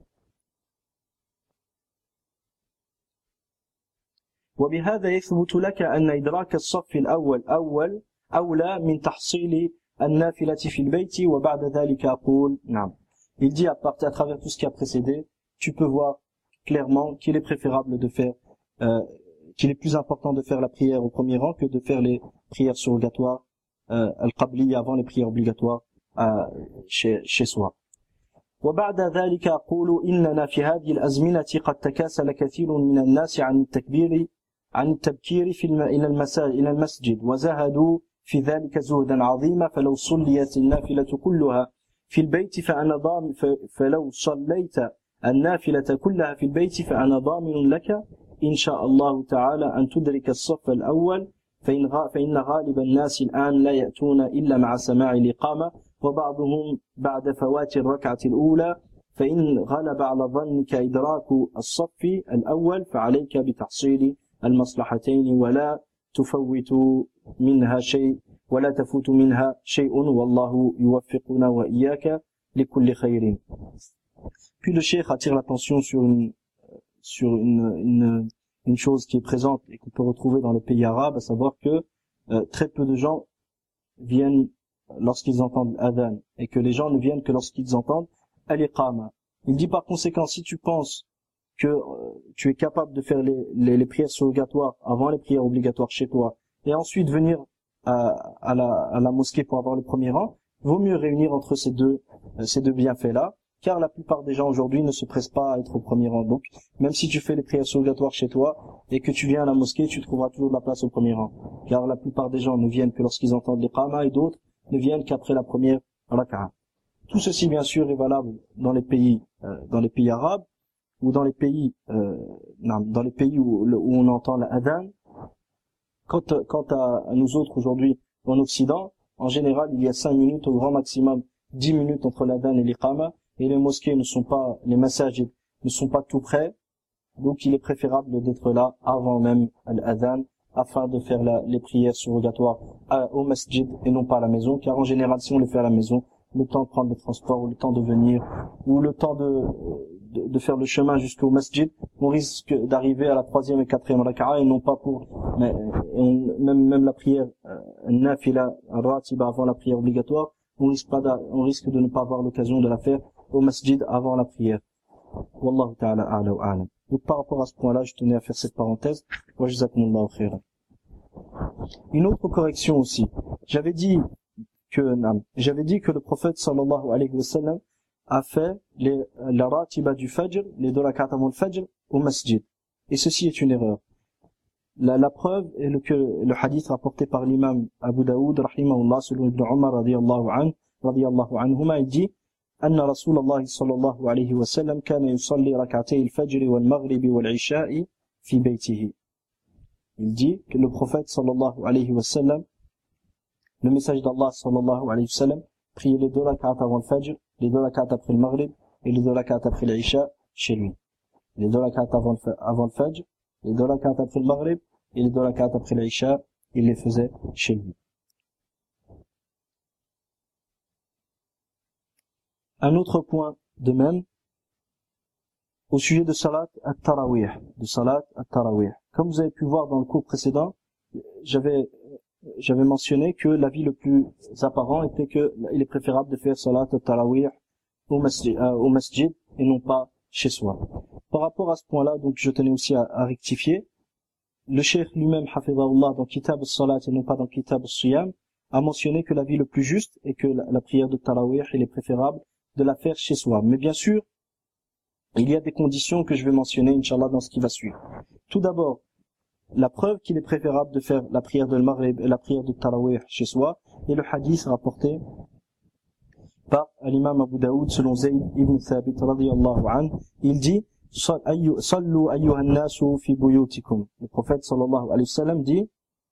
وبهذا يثبت لك أن إدراك الصف الأول أول أولى من تحصيل النافلة في البيت وبعد ذلك أقول نعم. Il dit à, part, à travers tout ce qui a précédé, tu peux voir clairement qu'il est préférable de faire, euh, qu'il est plus important de faire la prière au premier rang que de faire les prières surrogatoires, euh, al-qabli avant les prières obligatoires euh, chez, chez soi. وبعد ذلك أقول إننا في هذه الأزمنة قد تكاسل كثير من الناس عن التكبير عن التبكير في الم... إلى المساجد إلى المسجد وزهدوا في ذلك زهدا عظيما فلو صليت النافلة كلها في البيت فأنا ضامن ف... فلو صليت النافلة كلها في البيت فأنا ضامن لك إن شاء الله تعالى أن تدرك الصف الأول فإن, غ... فإن غالب الناس الآن لا يأتون إلا مع سماع الإقامة وبعضهم بعد فوات الركعة الأولى فإن غلب على ظنك إدراك الصف الأول فعليك بتحصيل المصلحتين ولا تفوت منها شيء ولا تفوت منها شيء والله يوفقنا وإياك لكل خير. Puis le cheikh attire l'attention sur une sur une, une une chose qui est présente et qu'on peut retrouver dans les pays arabes, à savoir que euh, très peu de gens viennent lorsqu'ils entendent l'adhan et que les gens ne viennent que lorsqu'ils entendent al-iqama. Il dit par conséquent, si tu penses que euh, tu es capable de faire les, les, les prières surrogatoires avant les prières obligatoires chez toi et ensuite venir à, à, la, à la mosquée pour avoir le premier rang, vaut mieux réunir entre ces deux euh, ces deux bienfaits-là, car la plupart des gens aujourd'hui ne se pressent pas à être au premier rang. Donc, même si tu fais les prières surrogatoires chez toi et que tu viens à la mosquée, tu trouveras toujours de la place au premier rang, car la plupart des gens ne viennent que lorsqu'ils entendent l'iqama et d'autres ne viennent qu'après la première raka'a. Tout ceci, bien sûr, est valable dans les pays, euh, dans les pays arabes ou dans les pays, euh, non, dans les pays où, où on entend la adhan. Quant, quant à, à nous autres aujourd'hui en Occident, en général, il y a cinq minutes au grand maximum, dix minutes entre l'adhan et l'iqama, et les mosquées ne sont pas, les massages ne sont pas tout près, donc il est préférable d'être là avant même l'adhan, afin de faire la, les prières surrogatoires à, au masjid et non pas à la maison, car en général, si on les fait à la maison, le temps de prendre les transports, ou le temps de venir, ou le temps de, de, de faire le chemin jusqu'au masjid, on risque d'arriver à la troisième et quatrième raka'a et non pas pour, mais, on, même, même la prière, euh, nafila, ratiba avant la prière obligatoire, on risque pas d'a, on risque de ne pas avoir l'occasion de la faire au masjid avant la prière. Wallahu ta'ala a'la wa a'lam. Donc par rapport à ce point-là, je tenais à faire cette parenthèse. Wa jazakumullahu khairan. Une autre correction aussi. J'avais dit que j'avais dit que le prophète sallallahu alayhi wa sallam a fait les, la ratiba du fajr, les deux rak'at avant le fajr, au masjid. Et ceci est une erreur. La, la preuve est le, que le hadith rapporté par l'imam Abu Daoud, rahimahullah, selon Ibn Umar, radiyallahu anhu, radiyallahu anhuma, il dit أن رسول الله صلى الله عليه وسلم كان يصلي ركعتي الفجر والمغرب والعشاء في بيته. Il dit que le prophète sallallahu alayhi wa sallam, le message d'Allah sallallahu alayhi wa sallam, priait les deux rak'at avant le fajr, les deux rak'at après le maghrib et les deux rak'at après l'isha chez lui. Les deux rak'at avant le, avant le fajr Les deux rak'at après le Maghrib et les deux rak'at après l'Isha, il les faisait chez lui. Un autre point de même, au sujet de Salat at-Tarawih, de Salat at-Tarawih. Comme vous avez pu voir dans le cours précédent, j'avais, j'avais mentionné que l'avis le plus apparent était que il est préférable de faire Salat at-Tarawih au masjid, euh, au masjid et non pas chez soi. Par rapport à ce point-là, donc je tenais aussi à, à rectifier. Le cheikh lui-même, hafidhahullah, dans Kitab al-Salat et non pas dans Kitab al-Siyam, a mentionné que l'avis le plus juste est que la, la prière de Tarawih, il est préférable de la faire chez soi. Mais bien sûr, il y a des conditions que je vais mentionner, Inch'Allah, dans ce qui va suivre. Tout d'abord, la preuve qu'il est préférable de faire la prière de Maghrib et la prière de Tarawih chez soi, et le hadith rapporté par l'imam Abu Daoud selon Zayd ibn Thabit radiyallahu anhu. Il dit, Sallu ayyuhan nasu fi buyutikum. Le prophète sallallahu alayhi wa sallam dit,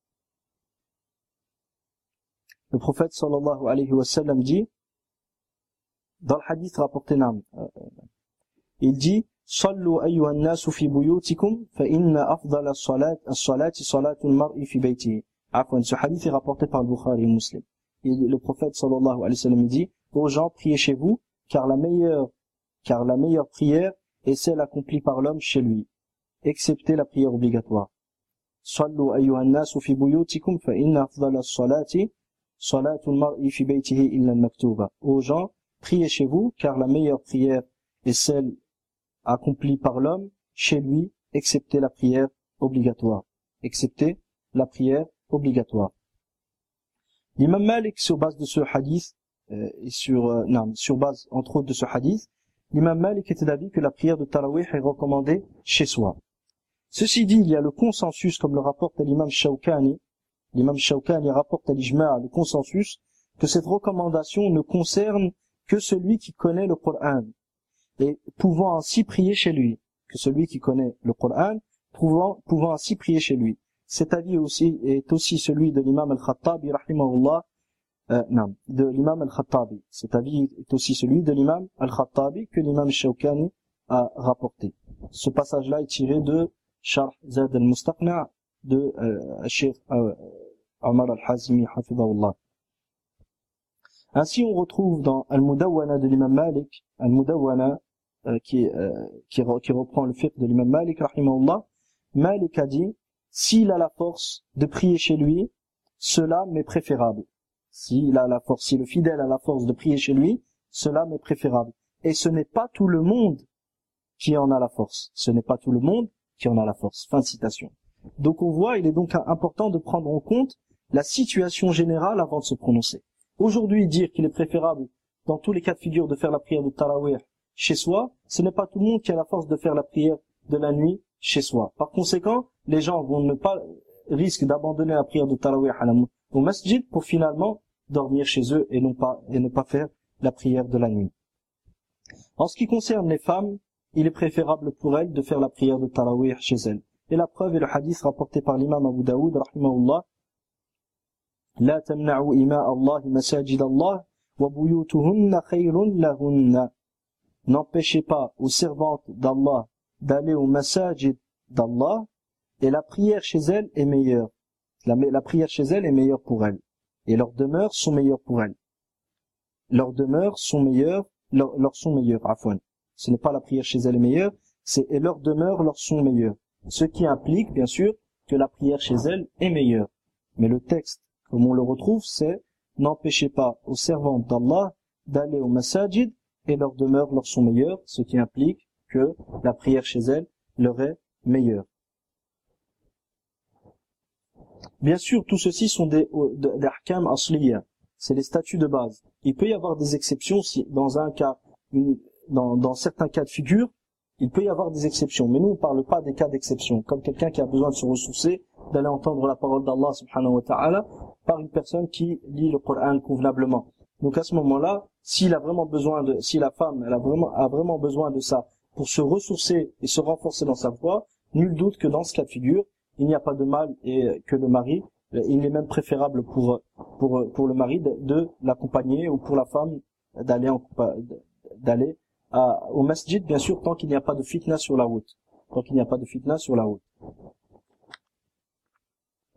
le prophète sallallahu alayhi wa sallam dit, dans le hadith rapporté nam, il dit, Sallu ayyuhan nasu fi buyutikum, fa inna afdala as-salat, as-salati salatul mar'i fi baytihi. Afwan, ce hadith est rapporté par le Bukhari et Muslim. Et le prophète sallallahu alayhi wa sallam dit, aux gens, priez chez vous, car la meilleure, car la meilleure prière est celle accomplie par l'homme chez lui, excepté la prière obligatoire. Sallu ayyuhan nasu fi buyutikum, fa inna afdala as-salati salatul mar'i fi baytihi illa al-maktuba. Aux gens, priez chez vous, car la meilleure prière est celle accomplie par l'homme chez lui, excepté la prière obligatoire. Excepté la prière obligatoire. L'imam Malik, sur base de ce hadith, euh, et sur, euh, non, sur base, entre autres, de ce hadith, l'imam Malik était d'avis que la prière de Tarawih est recommandée chez soi. Ceci dit, il y a le consensus, comme le rapporte l'imam Shawkani. L'imam Shawkani rapporte à l'Ijma' le consensus que cette recommandation ne concerne que celui qui connaît le Coran, et pouvant ainsi prier chez lui, que celui qui connaît le Coran, pouvant, pouvant ainsi prier chez lui. Cet avis aussi est aussi celui de l'imam al-Khattabi, rahimahullah, euh, non, de l'imam al-Khattabi. Cet avis est aussi celui de l'imam al-Khattabi que l'imam Shawkani a rapporté. Ce passage-là est tiré de Sharh Zad al-Mustaqna' de euh, Cheikh euh, Omar al-Hazimi, hafidhahullah. Ainsi, on retrouve dans Al-Mudawwana de l'imam Malik, Al-Mudawwana, euh, qui, euh, qui, qui reprend le fiqh de l'imam Malik, rahimahullah, Malik a dit, s'il a la force de prier chez lui, cela m'est préférable. S'il a la force, si le fidèle a la force de prier chez lui, cela m'est préférable. Et ce n'est pas tout le monde qui en a la force. Ce n'est pas tout le monde qui en a la force. Fin de citation. Donc on voit, il est donc important de prendre en compte la situation générale avant de se prononcer. Aujourd'hui, dire qu'il est préférable, dans tous les cas de figure, de faire la prière de Tarawih chez soi, ce n'est pas tout le monde qui a la force de faire la prière de la nuit chez soi. Par conséquent, les gens vont ne pas risquent d'abandonner la prière de Tarawih au masjid pour finalement dormir chez eux et non pas et ne pas faire la prière de la nuit. En ce qui concerne les femmes, il est préférable pour elles de faire la prière de Tarawih chez elles. Et la preuve est le hadith rapporté par l'imam Abu Daoud, rahimahullah, La tamna'u ima Allah masajid Allah wa buyutuhunna khayrun lahunna. N'empêchez pas aux servantes d'Allah d'aller au masajid d'Allah, et la prière chez elles est meilleure. La, la prière chez elles est meilleure pour elles. Et leurs demeures sont meilleures pour elles. Leurs demeures sont meilleures, leur, leur sont meilleures, afwan. Ce n'est pas la prière chez elles est meilleure, c'est et leurs demeures leur sont meilleures. Ce qui implique, bien sûr, que la prière chez elles est meilleure. Mais le texte, comme on le retrouve, c'est « N'empêchez pas aux servantes d'Allah d'aller au masajid et leurs demeures leur sont meilleures », ce qui implique que la prière chez elles leur est meilleure. Bien sûr, tout ceci sont des, des ahkam asliya, c'est les statuts de base. Il peut y avoir des exceptions si, dans un cas, une, dans, dans certains cas de figure, il peut y avoir des exceptions. Mais nous, on ne parle pas des cas d'exception. Comme quelqu'un qui a besoin de se ressourcer, d'aller entendre la parole d'Allah subhanahu wa ta'ala par une personne qui lit le Coran convenablement. Donc à ce moment-là, s'il a vraiment besoin de, si la femme, elle a vraiment, a vraiment besoin de ça pour se ressourcer et se renforcer dans sa foi, nul doute que dans ce cas de figure, il n'y a pas de mal et que le mari, il est même préférable pour, pour, pour le mari de, de l'accompagner ou pour la femme d'aller en, d'aller à, au masjid, bien sûr, tant qu'il n'y a pas de fitna sur la route. Tant qu'il n'y a pas de fitna sur la route.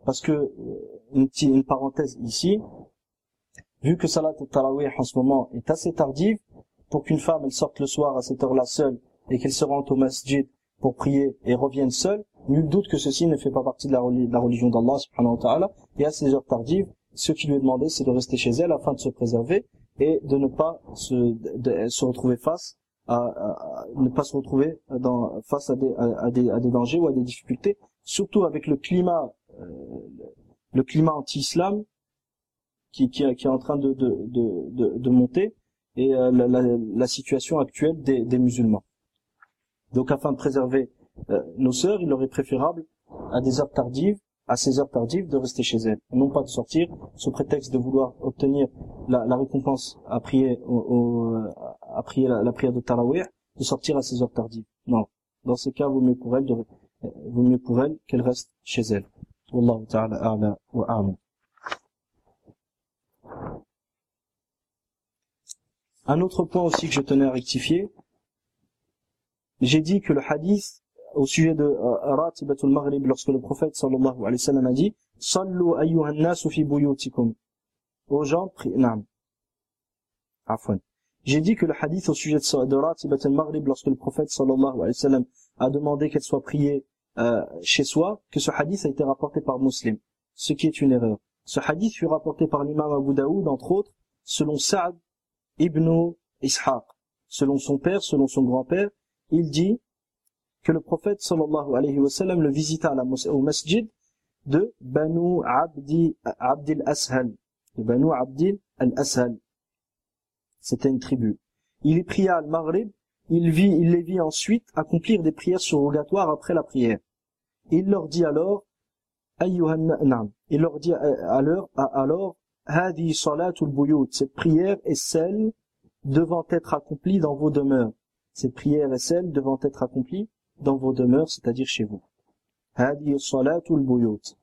parce que, une, petite, une parenthèse ici, vu que Salat al-Tarawih en ce moment est assez tardive, pour qu'une femme elle sorte le soir à cette heure-là seule et qu'elle se rende au masjid pour prier et revienne seule, nul doute que ceci ne fait pas partie de la, de la religion d'Allah subhanahu wa ta'ala. Et à ces heures tardives, ce qui lui est demandé, c'est de rester chez elle afin de se préserver et de ne pas se, de, de, se retrouver face à, à, à ne pas se retrouver dans, face à des, à, à des, à des dangers ou à des difficultés, surtout avec le climat, euh, le climat anti-islam qui, qui, qui est en train de, de, de, de, de monter et euh, la, la, la situation actuelle des, des musulmans. Donc, afin de préserver euh, nos sœurs, il leur est préférable à des heures tardives, à ces heures tardives, de rester chez elles, et non pas de sortir sous prétexte de vouloir obtenir la, la récompense à prier, au, au, à prier la, la prière de Tarawih, de sortir à ces heures tardives. Non, dans ces cas, vaut mieux pour elle, de, vaut mieux pour elle qu'elle reste chez elle. Wallahu ta'ala a'la wa a'lam. Un autre point aussi que je tenais à rectifier, j'ai dit que le hadith au sujet de euh, Ratibatul Maghrib, lorsque le prophète sallallahu alayhi wa sallam a dit « Sallu ayyuhan nasu fi buyutikum » aux gens, pri... Naam. Afwan. J'ai dit que le hadith au sujet de, de Ratibatul Maghrib, lorsque le prophète sallallahu alayhi wa sallam a demandé qu'elle soit priée euh, chez soi, que ce hadith a été rapporté par Muslim, ce qui est une erreur. Ce hadith fut rapporté par l'imam Abu Daoud, entre autres, selon Sa'd ibn Ishaq, selon son père, selon son grand-père. Il dit que le prophète sallallahu alayhi wa sallam le visita à la mos- au masjid de Banu Abdi, Abdil Ashal, de Banu Abdil al-Ashal. C'était une tribu. Il y pria al Maghrib, il vit, il les vit ensuite accomplir des prières surrogatoires après la prière. Il leur dit alors, ayyuhan na'am, il leur dit alors, alors, hadi salatul buyut, cette prière est celle devant être accomplie dans vos demeures. Cette prière est celle devant être accomplie dans vos demeures, c'est-à-dire chez vous. Hadi salatul buyut.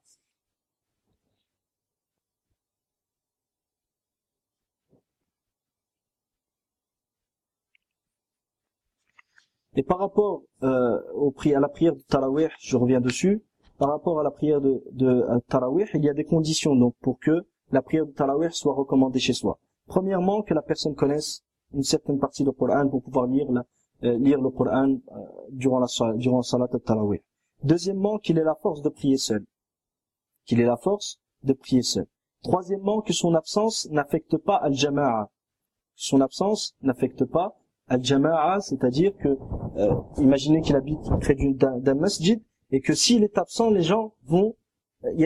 Et par rapport euh, au pri- à la prière de Tarawih, je reviens dessus, par rapport à la prière de, de euh, Tarawih, il y a des conditions donc pour que la prière de Tarawih soit recommandée chez soi. Premièrement, que la personne connaisse une certaine partie du Coran pour pouvoir lire, la, euh, lire le Coran euh, durant la durant la salat de Tarawih. Deuxièmement, qu'il ait la force de prier seul. Qu'il ait la force de prier seul. Troisièmement, que son absence n'affecte pas al-jama'a. Son absence n'affecte pas al-jama'a, c'est-à-dire que, euh, imaginez qu'il habite près d'un, d'un masjid, et que s'il est absent, les gens vont, ils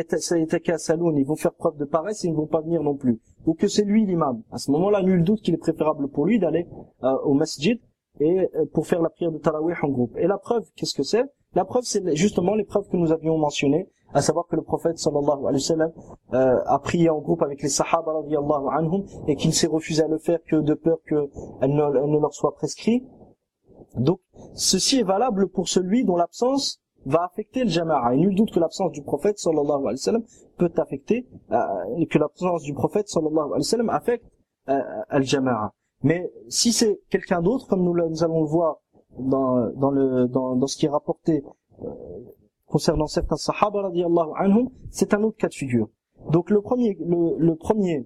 vont faire preuve de paresse et ils ne vont pas venir non plus. Ou que c'est lui l'imam. À ce moment-là, nul doute qu'il est préférable pour lui d'aller euh, au masjid et euh, pour faire la prière de Tarawih en groupe. Et la preuve, qu'est-ce que c'est? La preuve, c'est justement les preuves que nous avions mentionnées, à savoir que le prophète sallallahu alayhi wa sallam euh, a prié en groupe avec les sahaba radiyallahu anhum et qu'il s'est refusé à le faire que de peur que elle ne, elle ne leur soit prescrit. Donc, ceci est valable pour celui dont l'absence va affecter le jama'a. Et nul doute que l'absence du prophète sallallahu alayhi wa sallam peut affecter, euh, que l'absence du prophète sallallahu alayhi wa sallam affecte euh, le jama'a. Mais si c'est quelqu'un d'autre, comme nous, nous allons le voir dans, dans, le, dans, dans ce qui est rapporté euh, concernant certains sahaba radiyallahu anhum, c'est un autre cas de figure. Donc le premier, le, le premier,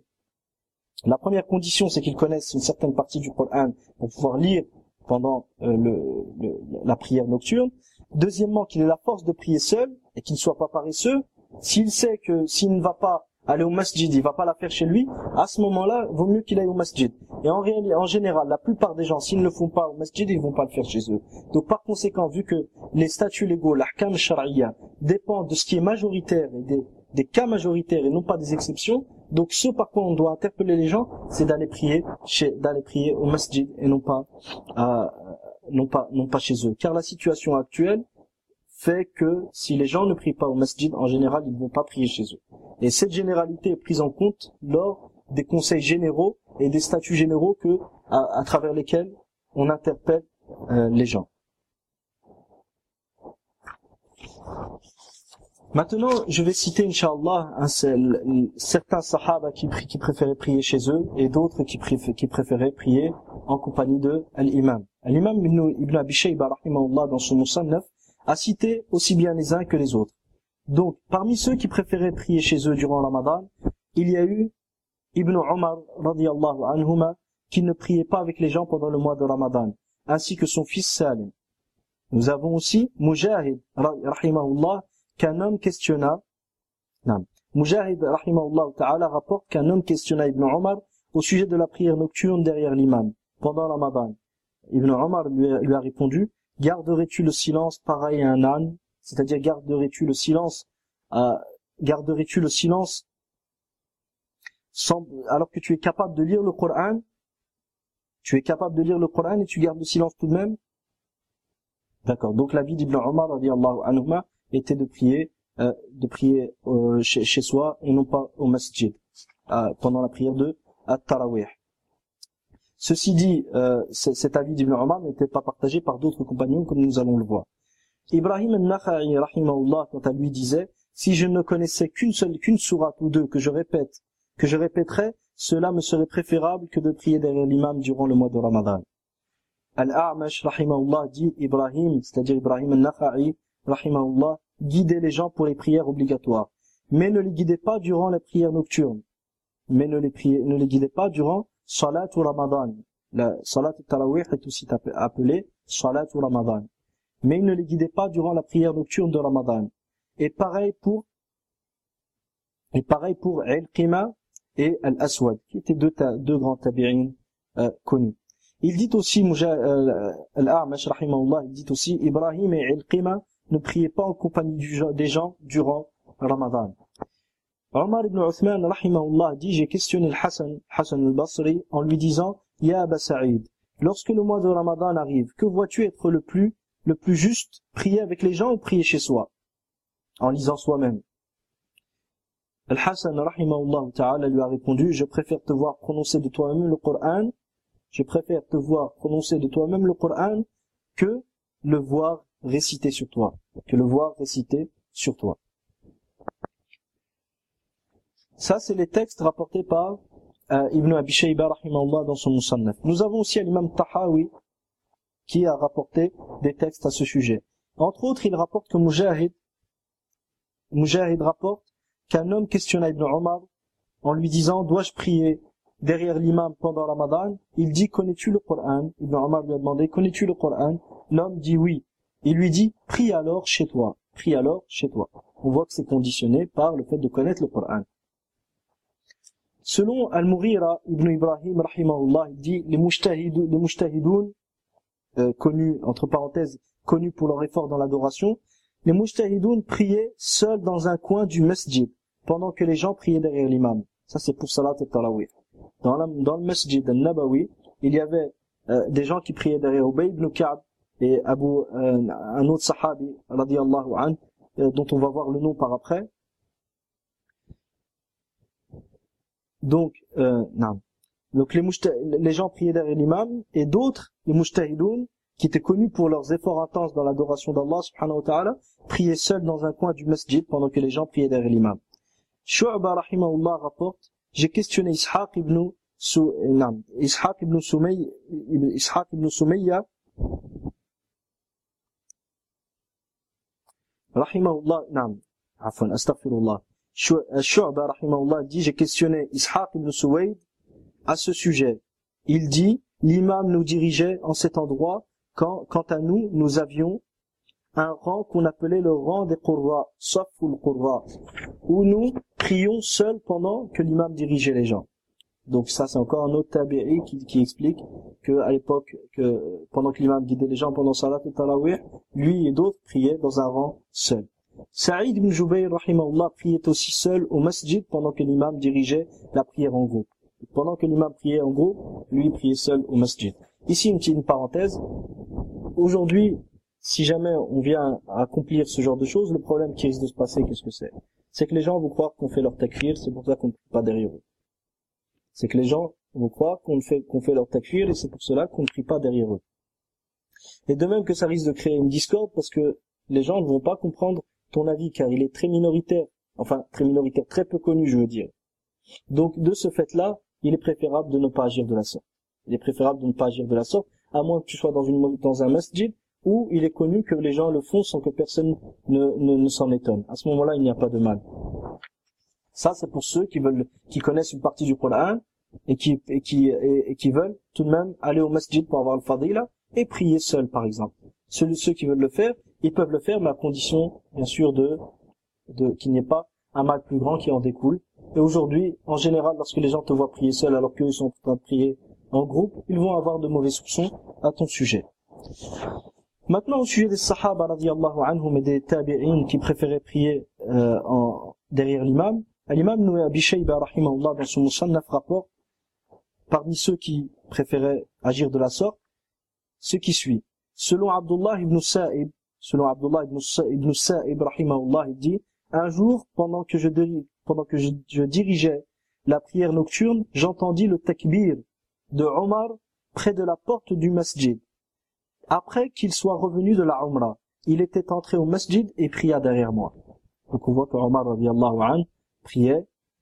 la première condition, c'est qu'ils connaissent une certaine partie du Coran pour pouvoir lire pendant euh, le, le, la prière nocturne. Deuxièmement, qu'il ait la force de prier seul et qu'il ne soit pas paresseux. S'il sait que s'il ne va pas aller au masjid, il va pas la faire chez lui, à ce moment-là, vaut mieux qu'il aille au masjid. Et en réalité, en général, la plupart des gens, s'ils ne le font pas au masjid, ils vont pas le faire chez eux. Donc par conséquent, vu que les statuts légaux, l'ahkam shar'iyya, dépendent de ce qui est majoritaire et des, des cas majoritaires et non pas des exceptions, donc ce par quoi on doit interpeller les gens, c'est d'aller prier chez, d'aller prier au masjid et non pas, euh, non pas, non pas chez eux. Car la situation actuelle fait que si les gens ne prient pas au masjid, en général, ils ne vont pas prier chez eux. Et cette généralité est prise en compte lors des conseils généraux et des statuts généraux que, à, à travers lesquels on interpelle euh, les gens. Maintenant, je vais citer, Inch'Allah, un seul, certains sahaba qui, qui préféraient prier chez eux et d'autres qui, qui préféraient prier en compagnie de l'imam. L'imam Ibn Abi Shayba, rahimahullah, dans son Musannaf, a cité aussi bien les uns que les autres. Donc, parmi ceux qui préféraient prier chez eux durant le Ramadan, il y a eu Ibn Omar, radiyallahu anhuma, qui ne priait pas avec les gens pendant le mois de Ramadan, ainsi que son fils Salim. Nous avons aussi Mujahid, rahimahullah, qu'un homme questionna, non, Mujahid, rahimahullah ta'ala, rapporte qu'un homme questionna Ibn Omar au sujet de la prière nocturne derrière l'imam, pendant le Ramadan. Ibn Omar lui a, lui a répondu, garderais-tu le silence pareil à un âne? C'est-à-dire, garderais-tu le silence, euh, garderais-tu le silence sans, alors que tu es capable de lire le Coran? Tu es capable de lire le Coran et tu gardes le silence tout de même? D'accord. Donc, l'avis d'Ibn Omar, radiyallahu anhuma, était de prier, euh, de prier, euh, chez, chez soi et non pas au masjid, euh, pendant la prière de At-Tarawih. Ceci dit, euh, cet avis d'Ibn Omar n'était pas partagé par d'autres compagnons, comme nous allons le voir. Ibrahim al-Nakha'i, rahimahullah, quant à lui, disait, si je ne connaissais qu'une seule, qu'une sourate ou deux que je répète, que je répéterais, cela me serait préférable que de prier derrière l'imam durant le mois de Ramadan. Al-A'mash, rahimahullah, dit Ibrahim, c'est-à-dire Ibrahim al-Nakha'i, rahimahullah, guidez les gens pour les prières obligatoires, mais ne les guidez pas durant les prières nocturnes, mais ne les priez, ne les guidez pas durant Salat ou Ramadan. La Salat al-Tarawih est aussi appelée Salat ou Ramadan. Mais ne les guidez pas durant la prière nocturne de Ramadan. Et pareil pour, et pareil pour Al-Qima et Al-Aswad, qui étaient deux, deux grands tabi'in, euh, connus. Il dit aussi, euh, Al-A'mash, rahimahullah, il dit aussi, Ibrahim et Al-Qima ne priaient pas en compagnie du, des gens durant Ramadan. Omar ibn Uthman, rahimahullah, dit, j'ai questionné le Hassan, Hassan al-Basri, en lui disant, Ya Aba Sa'id, lorsque le mois de Ramadan arrive, que vois-tu être le plus, le plus juste, prier avec les gens ou prier chez soi, en lisant soi-même? Al-Hassan, rahimahullah ta'ala, lui a répondu, je préfère te voir prononcer de toi-même le Coran, je préfère te voir prononcer de toi-même le Coran, que le voir réciter sur toi, que le voir réciter sur toi. Ça, c'est les textes rapportés par euh, Ibn Abi Shayba, rahimahullah, dans son Musannaf. Nous avons aussi l'imam Tahawi, qui a rapporté des textes à ce sujet. Entre autres, il rapporte que Mujahid, Mujahid rapporte qu'un homme questionna Ibn Omar en lui disant, dois-je prier derrière l'imam pendant Ramadan? Il dit, connais-tu le Coran? Ibn Omar lui a demandé, connais-tu le Coran? L'homme dit oui. Il lui dit, prie alors chez toi. Prie alors chez toi. On voit que c'est conditionné par le fait de connaître le Coran. Selon Al-Mughira ibn Ibrahim, rahimahullah, il dit, les mujtahidoun, les mujtahidoun, euh, connus, entre parenthèses, connus pour leur effort dans l'adoration, les mujtahidoun priaient seuls dans un coin du masjid, pendant que les gens priaient derrière l'imam. Ça, c'est pour Salat al-Tarawih. Dans, la, dans le masjid al-Nabawi, il y avait euh, des gens qui priaient derrière Ubay ibn Ka'b et Abu, euh, un autre sahabi, radiyallahu anhu, euh, dont on va voir le nom par après. Donc, euh, non. Donc les, les gens priaient derrière l'imam, et d'autres, les mujtahidoun, qui étaient connus pour leurs efforts intenses dans l'adoration d'Allah subhanahu wa ta'ala, priaient seuls dans un coin du masjid pendant que les gens priaient derrière l'imam. Shu'ba rahimahullah rapporte, j'ai questionné Ishaq ibn Su, non, Ishaq ibn Sumayya, Ishaq ibn Sumayya, rahimahullah, non, afwan, astaghfirullah. Shu'ba rahimahullah dit, j'ai questionné Ishaq ibn Suwayd à ce sujet. Il dit, l'imam nous dirigeait en cet endroit quand, quant à nous, nous avions un rang qu'on appelait le rang des Qurra, Saful Qurra, où nous prions seuls pendant que l'imam dirigeait les gens. Donc ça, c'est encore un autre tabi'i qui, qui explique que à l'époque, que pendant que l'imam guidait les gens pendant Salat al-Tarawih, lui et d'autres priaient dans un rang seul. Saïd ibn Jubayr, rahimahullah, priait aussi seul au masjid pendant que l'imam dirigeait la prière en groupe. Pendant que l'imam priait en groupe, lui priait seul au masjid. Ici, une petite parenthèse. Aujourd'hui, si jamais on vient à accomplir ce genre de choses, le problème qui risque de se passer, qu'est-ce que c'est? C'est que les gens vont croire qu'on fait leur takfir, c'est pour ça qu'on ne prie pas derrière eux. C'est que les gens vont croire qu'on fait, qu'on fait leur takfir, et c'est pour cela qu'on ne prie pas derrière eux. Et de même que ça risque de créer une discorde, parce que les gens ne vont pas comprendre ton avis, car il est très minoritaire, enfin très minoritaire, très peu connu, je veux dire. Donc de ce fait-là, il est préférable de ne pas agir de la sorte. Il est préférable de ne pas agir de la sorte, à moins que tu sois dans, une, dans un masjid ou il est connu que les gens le font sans que personne ne, ne, ne s'en étonne. À ce moment-là, il n'y a pas de mal. Ça, c'est pour ceux qui veulent, qui connaissent une partie du Coran et qui, et qui, et, et qui veulent tout de même aller au masjid pour avoir le fadila et prier seul, par exemple. Ceux, ceux qui veulent le faire, ils peuvent le faire, mais à condition, bien sûr, de, de, qu'il n'y ait pas un mal plus grand qui en découle. Et aujourd'hui, en général, lorsque les gens te voient prier seul alors qu'eux sont en train de prier en groupe, ils vont avoir de mauvais soupçons à ton sujet. Maintenant, au sujet des sahaba, radiyallahu anhum, et des tabi'in qui préféraient prier euh, en, derrière l'imam, l'imam Ibn Abi Shayba, rahimahullah, dans son Musannaf rapporte, parmi ceux qui préféraient agir de la sorte, ce qui suit. Selon Abdullah ibn Sa'ib, selon Abdullah ibn Sa'ib, Sa'ib rahimahullah, il dit, un jour, pendant que je, pendant que je, je dirigeais la prière nocturne, j'entendis le takbir de Omar près de la porte du masjid. Après qu'il soit revenu de la Umrah, il était entré au masjid et pria derrière moi. Donc on voit que Omar radiyallahu anhu priait,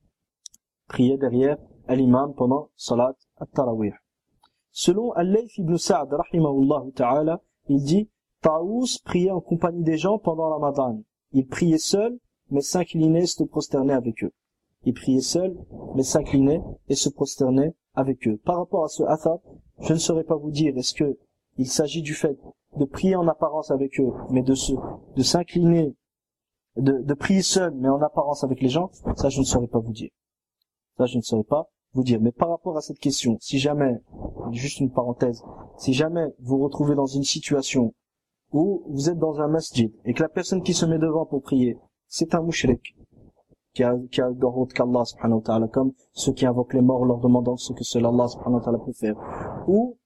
priait derrière l'imam pendant salat at-tarawih. Selon Al-Layth ibn Sa'd rahimahullah ta'ala, il dit, Taous priait en compagnie des gens pendant Ramadan. Il priait seul, mais s'inclinait et se prosternait avec eux. Il priait seul, mais s'inclinait et se prosternait avec eux. Par rapport à ce athar, je ne saurais pas vous dire, est-ce que il s'agit du fait de prier en apparence avec eux, mais de se, de s'incliner, de, de prier seul, mais en apparence avec les gens, ça je ne saurais pas vous dire. Ça je ne saurais pas vous dire. Mais par rapport à cette question, si jamais, juste une parenthèse, si jamais vous vous retrouvez dans une situation où vous êtes dans un masjid et que la personne qui se met devant pour prier, c'est un mushrik, qui a, qui a dans route qu'Allah subhanahu wa ta'ala, comme ceux qui invoquent les morts leur demandant ce que seul Allah subhanahu wa ta'ala peut faire, ou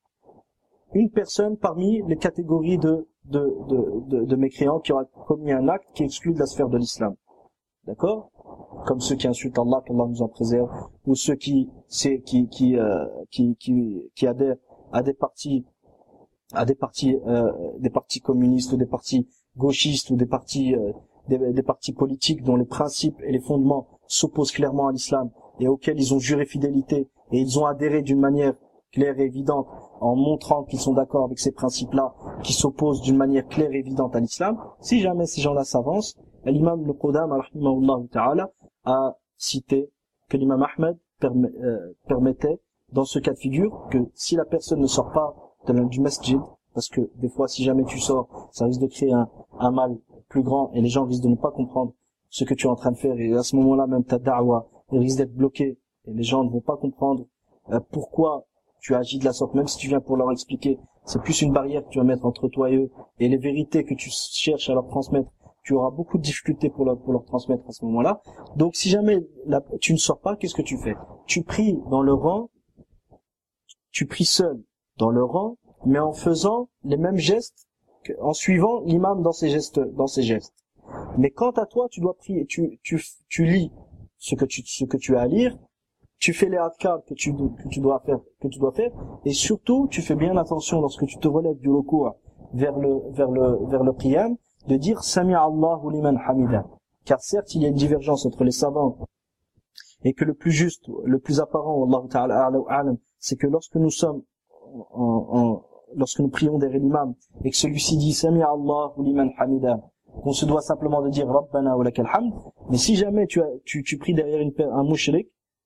une personne parmi les catégories de, de, de, de, de mécréants qui aura commis un acte qui exclut de la sphère de l'islam. D'accord? Comme ceux qui insultent Allah, qu'Allah nous en préserve, ou ceux qui, c'est, qui, qui, euh, qui, qui, qui adhèrent à des partis, à des partis, euh, des partis communistes, ou des partis gauchistes, ou des partis, euh, des, des partis politiques dont les principes et les fondements s'opposent clairement à l'islam, et auxquels ils ont juré fidélité, et ils ont adhéré d'une manière claire et évidente, en montrant qu'ils sont d'accord avec ces principes-là, qui s'opposent d'une manière claire et évidente à l'islam. Si jamais ces gens-là s'avancent, l'imam Ibn Qudama rahimahullah ta'ala a cité que l'imam Ahmed permet, euh, permettait, dans ce cas de figure, que si la personne ne sort pas de la, du masjid, parce que des fois, si jamais tu sors, ça risque de créer un, un mal plus grand, et les gens risquent de ne pas comprendre ce que tu es en train de faire, et à ce moment-là, même ta da'wa, elle risque d'être bloquée, et les gens ne vont pas comprendre euh, pourquoi tu agis de la sorte, même si tu viens pour leur expliquer, c'est plus une barrière que tu vas mettre entre toi et eux, et les vérités que tu cherches à leur transmettre, tu auras beaucoup de difficultés pour leur, pour leur transmettre à ce moment-là. Donc si jamais la, tu ne sors pas, qu'est-ce que tu fais? Tu pries dans le rang, tu pries seul dans le rang, mais en faisant les mêmes gestes, que, en suivant l'imam dans ses gestes, dans ses gestes. Mais quant à toi, tu dois prier, tu, tu, tu lis ce que tu, ce que tu as à lire, tu fais les adhkar que tu, que tu dois faire, que tu dois faire, et surtout, tu fais bien attention lorsque tu te relèves du recours vers le, vers le, vers le qiyam, de dire Sami'a Allahu liman hamida. Car certes, il y a une divergence entre les savants, et que le plus juste, le plus apparent, Wallahu ta'ala a'lam, c'est que lorsque nous sommes en, en, lorsque nous prions derrière l'imam, et que celui-ci dit Sami'a Allahu liman hamida, qu'on se doit simplement de dire Rabbana wa lakal hamd. Mais si jamais tu as, tu, tu pries derrière une, un mushrik,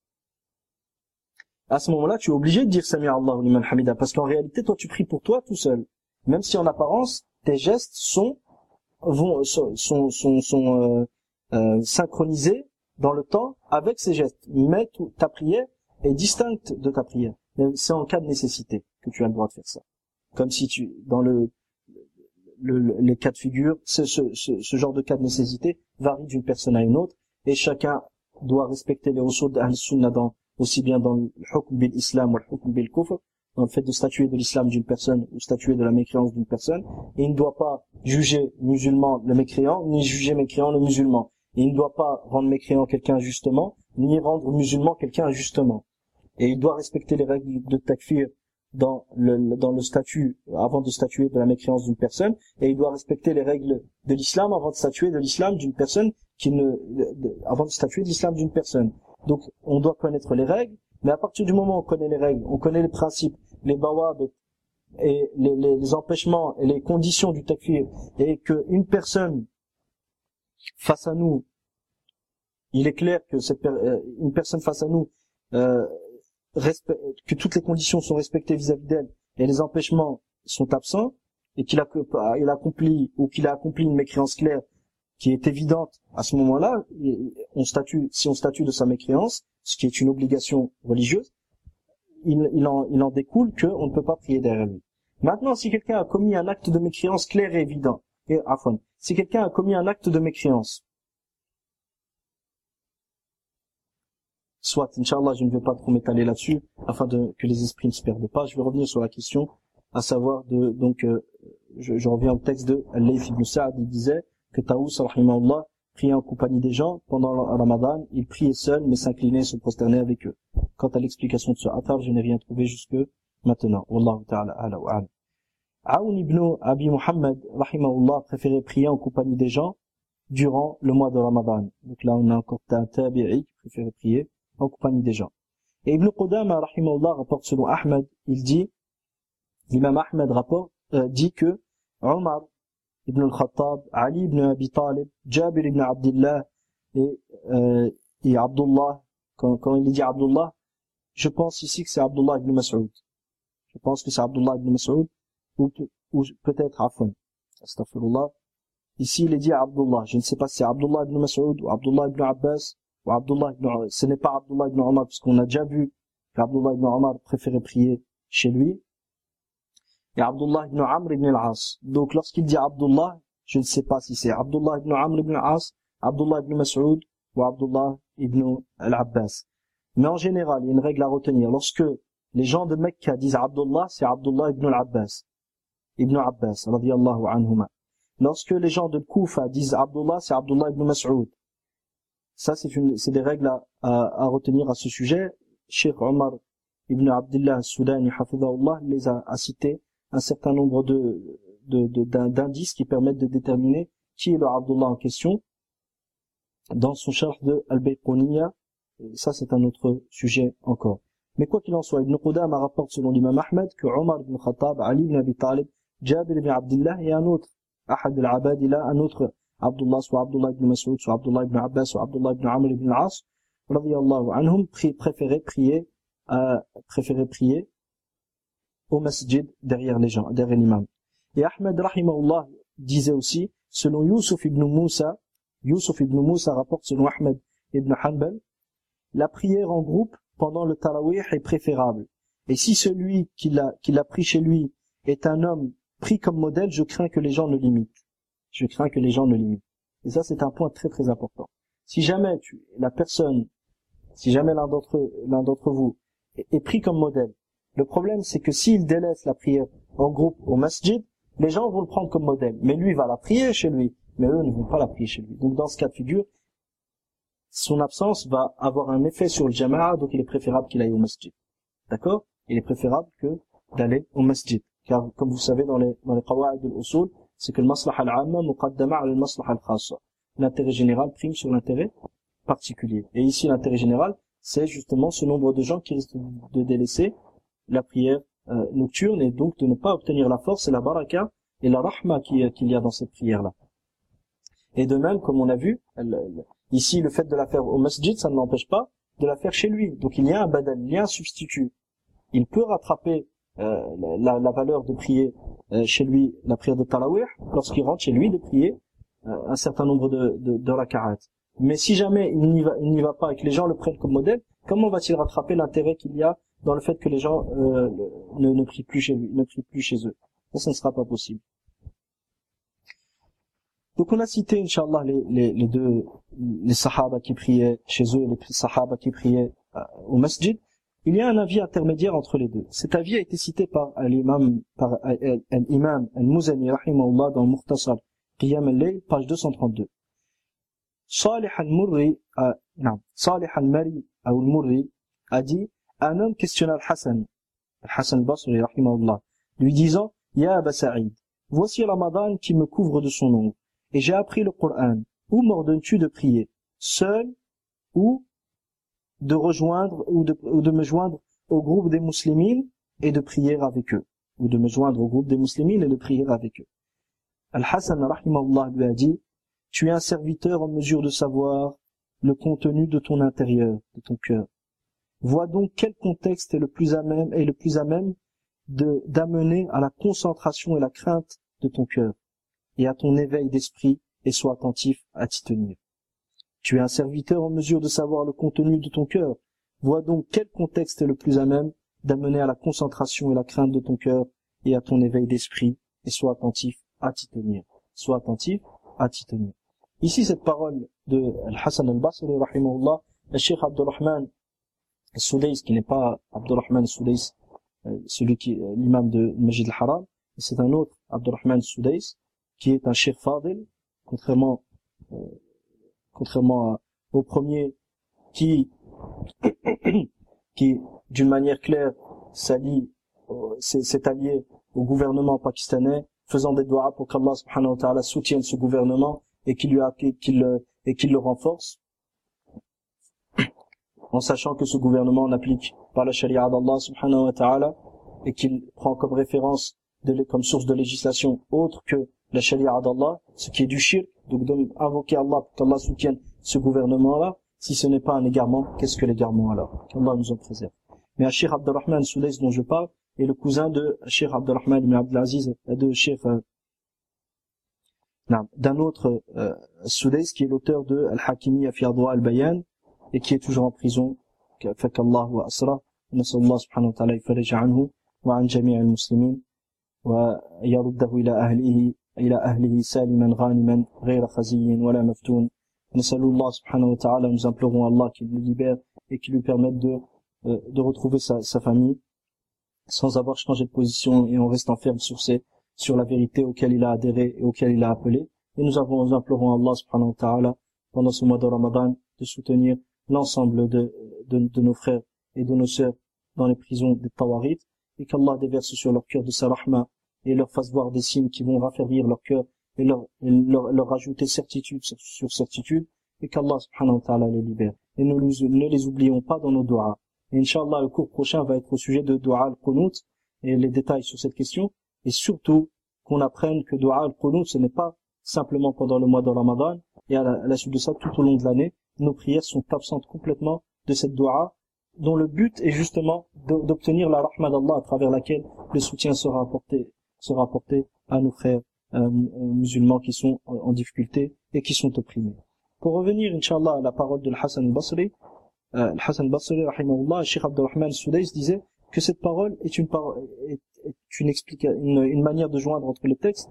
à ce moment-là, tu es obligé de dire Sami'a Allahu liman hamida, parce qu'en réalité, toi, tu pries pour toi tout seul. Même si en apparence, tes gestes sont, vont, sont, sont, sont, sont euh, euh, synchronisés dans le temps avec ces gestes. Mais tout, ta prière est distincte de ta prière. Mais c'est en cas de nécessité que tu as le droit de faire ça. Comme si tu, dans le, le, le les cas de figure, ce, ce, ce, ce genre de cas de nécessité varie d'une personne à une autre, et chacun doit respecter les usul d'Ahl-Sunnah dans aussi bien dans le hukm bil islam ou le hukm bil kufr, dans le fait de statuer de l'islam d'une personne ou statuer de la mécréance d'une personne, et il ne doit pas juger musulman le mécréant, ni juger mécréant le musulman. Et il ne doit pas rendre mécréant quelqu'un injustement, ni rendre musulman quelqu'un injustement. Et il doit respecter les règles de takfir dans le, dans le statut, avant de statuer de la mécréance d'une personne, et il doit respecter les règles de l'islam avant de statuer de l'islam d'une personne qui ne, de, avant de statuer de l'islam d'une personne. Donc, on doit connaître les règles, mais à partir du moment où on connaît les règles, on connaît les principes, les bawabit, et les, les, les empêchements et les conditions du takfir, et qu'une personne face à nous, il est clair que cette per, euh, une personne face à nous, euh, respect, que toutes les conditions sont respectées vis-à-vis d'elle et les empêchements sont absents, et qu'il a, il accompli ou qu'il a accompli une mécréance claire qui est évidente, à ce moment-là, on statue, si on statue de sa mécréance, ce qui est une obligation religieuse, il, il, en, il en découle qu'on ne peut pas prier derrière lui. Maintenant, si quelqu'un a commis un acte de mécréance clair et évident, et afin, si quelqu'un a commis un acte de mécréance, soit, Inch'Allah, je ne vais pas trop m'étaler là-dessus, afin de, que les esprits ne se perdent pas, je vais revenir sur la question, à savoir de, donc, euh, je, je reviens au texte de Al-Layth ibn Sa'd, il disait que Taous, rahimahullah, priait en compagnie des gens pendant le Ramadan, il priait seul, mais s'inclinait et se prosternait avec eux. Quant à l'explication de ce athar, je n'ai rien trouvé jusque maintenant. Wallahu ta'ala ala wa ala. Aoun ibn Abi Muhammad, rahimahullah, préférait prier en compagnie des gens durant le mois de Ramadan. Donc là, on a encore un tabi'i qui préférait prier en compagnie des gens. Et Ibn Qudama, rahimahullah, rapporte selon Ahmed, il dit, l'imam Ahmed rapporte, euh, dit que Omar ibn al-Khattab, Ali ibn Abi Talib, Jabir ibn Abdullah et, euh, et Abdullah, quand, quand il dit Abdullah, je pense ici que c'est Abdullah ibn Mas'ud. Je pense que c'est Abdullah ibn Mas'ud, ou, ou peut-être Afwan. Astaghfirullah. Ici, il est dit Abdullah. Je ne sais pas si c'est Abdullah ibn Mas'ud, ou Abdullah ibn Abbas, ou Abdullah ibn, ce n'est pas Abdullah ibn Omar, parce qu'on a déjà vu qu'Abdullah ibn Omar préférait prier chez lui. Et Abdullah ibn Amr ibn al-As. Donc, lorsqu'il dit Abdullah, je ne sais pas si c'est Abdullah ibn Amr ibn al-As, Abdullah ibn Mas'ud, ou Abdullah ibn al-Abbas. Mais en général, il y a une règle à retenir. Lorsque les gens de Mecca disent Abdullah, c'est Abdullah ibn al-Abbas. Ibn Abbas, radiyallahu anhuma. Lorsque les gens de Koufa disent Abdullah, c'est Abdullah ibn Mas'ud. Ça, c'est une, c'est des règles à, à, à retenir à ce sujet. Cheikh Omar ibn Abdullah al-Soudani, hafidhahullah, les a, a cité un certain nombre de, de, de, d'indices qui permettent de déterminer qui est le Abdullah en question dans son sharh de Al-Bayqouniya. Ça, c'est un autre sujet encore. Mais quoi qu'il en soit, Ibn Qudama rapporte selon l'imam Ahmed que Omar ibn Khattab, Ali ibn Abi Talib, Jabir ibn Abdullah et un autre, Ahad al-Abadila, un autre Abdullah, soit Abdullah ibn Mas'ud, soit Abdullah ibn Abbas, soit Abdullah ibn Amr ibn al-As, radiyallahu anhum, préféraient prier, euh, préféraient prier au masjid derrière les gens, derrière l'imam. Et Ahmed, rahimahullah, disait aussi, selon Youssouf ibn Moussa, Youssouf ibn Moussa rapporte selon Ahmed ibn Hanbal, la prière en groupe pendant le tarawih est préférable. Et si celui qui l'a, qui l'a pris chez lui est un homme pris comme modèle, je crains que les gens ne l'imitent. Je crains que les gens ne l'imitent. Et ça, c'est un point très très important. Si jamais tu, la personne, si jamais l'un d'entre, l'un d'entre vous est, est pris comme modèle, le problème c'est que s'il délaisse la prière en groupe au masjid, les gens vont le prendre comme modèle. Mais lui va la prier chez lui, mais eux ne vont pas la prier chez lui. Donc dans ce cas de figure, son absence va avoir un effet sur le jama'a, donc il est préférable qu'il aille au masjid. D'accord? Il est préférable que d'aller au masjid. Car, comme vous savez, dans les, dans les qawa'id al-usul, c'est que le maslaha al-amma muqaddama ala al-maslaha al-khassa. L'intérêt général prime sur l'intérêt particulier. Et ici, l'intérêt général, c'est justement ce nombre de gens qui risquent de délaisser la prière euh, nocturne et donc de ne pas obtenir la force et la baraka et la rahma qu'il y a dans cette prière-là. Et de même, comme on a vu, elle, elle, ici, le fait de la faire au masjid, ça ne l'empêche pas de la faire chez lui. Donc il y a un badal, il y a un substitut. Il peut rattraper euh, la, la valeur de prier euh, chez lui, la prière de Tarawih, lorsqu'il rentre chez lui, de prier euh, un certain nombre de, de, de raka'at. Mais si jamais il n'y va, il n'y va pas et que les gens le prennent comme modèle, comment va-t-il rattraper l'intérêt qu'il y a dans le fait que les gens euh, ne, ne prient plus chez lui, ne prient plus chez eux? Ça, ça ne sera pas possible. Donc on a cité, Inch'Allah, les, les, les deux, les sahaba qui priaient chez eux et les sahaba qui priaient euh, au masjid. Il y a un avis intermédiaire entre les deux. Cet avis a été cité par l'imam, par l'imam al-Muzani, rahimahullah, dans le Mukhtasar Qiyam al-Layl, page deux cent trente-deux. Salih al-Murri, euh, non, Salih al-Mari, ou al-Murri, a dit, un homme questionna al-Hassan, al-Hassan al-Basri, rahimahullah, lui disant, Ya Aba Sa'id, voici Ramadan qui me couvre de son ombre. Et j'ai appris le Coran. Où m'ordonnes-tu de prier? Seul ou de rejoindre ou de, ou de me joindre au groupe des musulmans et de prier avec eux? ou de me joindre au groupe des musulmans et de prier avec eux. Al-Hassan rahimahullah lui a dit, tu es un serviteur en mesure de savoir le contenu de ton intérieur, de ton cœur. Vois donc quel contexte est le plus à même, est le plus à même de, d'amener à la concentration et la crainte de ton cœur et à ton éveil d'esprit et sois attentif à t'y tenir. Tu es un serviteur en mesure de savoir le contenu de ton cœur. Vois donc quel contexte est le plus à même d'amener à la concentration et la crainte de ton cœur et à ton éveil d'esprit et sois attentif à t'y tenir. Sois attentif à t'y tenir. Ici, cette parole de Al-Hassan al-Basri, rahimahullah, le Cheikh Abdurrahman al-Soudais, qui n'est pas Abdurrahman al-Soudais, celui qui est l'imam de Masjid al-Haram, c'est un autre Abdurrahman al-Soudais, qui est un Cheikh Fadil, contrairement, euh, contrairement à, au premier, qui, qui, d'une manière claire, s'allie, euh, s'est allié au gouvernement pakistanais, faisant des doigts pour qu'Allah subhanahu wa ta'ala soutienne ce gouvernement et qu'il lui a, qu'il, et qu'il le renforce, en sachant que ce gouvernement n'applique pas la charia d'Allah subhanahu wa ta'ala et qu'il prend comme référence, de, comme source de législation autre que la charia d'Allah, ce qui est du shirk, donc d'invoquer Allah pour qu'Allah soutienne ce gouvernement-là. Si ce n'est pas un égarement, qu'est-ce que l'égarement alors? Qu'Allah nous en préserve. Mais Cheikh Abdurrahman Soudais dont je parle est le cousin de Cheikh Abdurrahman ibn Abdelaziz, de Cheikh euh, d'un autre euh, Soudais qui est l'auteur de Al-Hakimi fi Adwa al-Bayan et qui est toujours en prison. Fakallah wa asra. Nasallallahu subhanahu wa ta'ala yafarij anhu wa an jami' al-muslimin wa yaruddahu ila ahlihi ila ahlihi saliman ghaniman ghayra khaziyyin wala maftoun. Nasallallahu subhanahu wa ta'ala, nous implorons Allah qu'il le libère et qu'il lui permette de euh, de retrouver sa, sa famille sans avoir changé de position et en restant ferme sur ses sur la vérité auquel il a adhéré et auquel il a appelé. Et nous avons, nous implorons Allah subhanahu wa ta'ala pendant ce mois de Ramadan de soutenir l'ensemble de, de, de nos frères et de nos sœurs dans les prisons des Tawarit et qu'Allah déverse sur leur cœur de sa rahma et leur fasse voir des signes qui vont raffermir leur cœur et leur, et leur, leur ajouter certitude sur certitude et qu'Allah subhanahu wa ta'ala les libère. Et nous ne les oublions pas dans nos doigts. Et Inch'Allah, le cours prochain va être au sujet de Dua al-Qunut et les détails sur cette question. Et surtout, qu'on apprenne que Dua al-Qunut, ce n'est pas simplement pendant le mois de Ramadan, et à la, à la suite de ça, tout au long de l'année, nos prières sont absentes complètement de cette Dua, dont le but est justement d'obtenir la rahma d'Allah à travers laquelle le soutien sera apporté, sera apporté à nos frères euh, musulmans qui sont en, en difficulté et qui sont opprimés. Pour revenir, Inch'Allah, à la parole de Hassan al-Basri, euh, Hassan al-Basri, rahimahullah, Cheikh Abdurrahman Soudais disait que cette parole est une parole, est, est une, une, une manière de joindre entre les textes,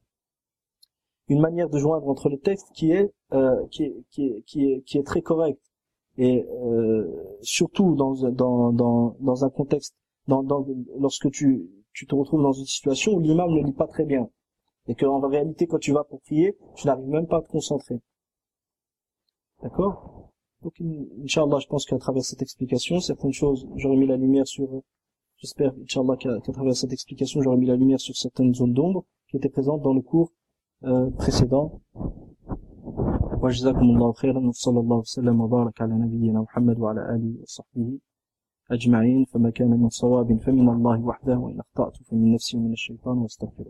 une manière de joindre entre les textes qui est, euh, qui est, qui est, qui est, qui est très correcte. Et euh, surtout dans, dans, dans, dans un contexte, dans, dans, lorsque tu, tu te retrouves dans une situation où l'imam ne lit pas très bien. Et qu'en réalité, quand tu vas pour prier, tu n'arrives même pas à te concentrer. D'accord? Donc, Inch'Allah, je pense qu'à travers cette explication, certaines choses, j'aurais mis la lumière sur, j'espère, Inch'Allah, qu'à, qu'à travers cette explication, j'aurais mis la lumière sur certaines zones d'ombre qui étaient présentes dans le cours euh, précédent. وجزاكم الله خيرا وصلى الله وسلم وبارك على نبينا محمد وعلى آله وصحبه أجمعين فما كان من صواب فمن الله وحده وإن أخطأت فمن نفسي ومن الشيطان واستغفره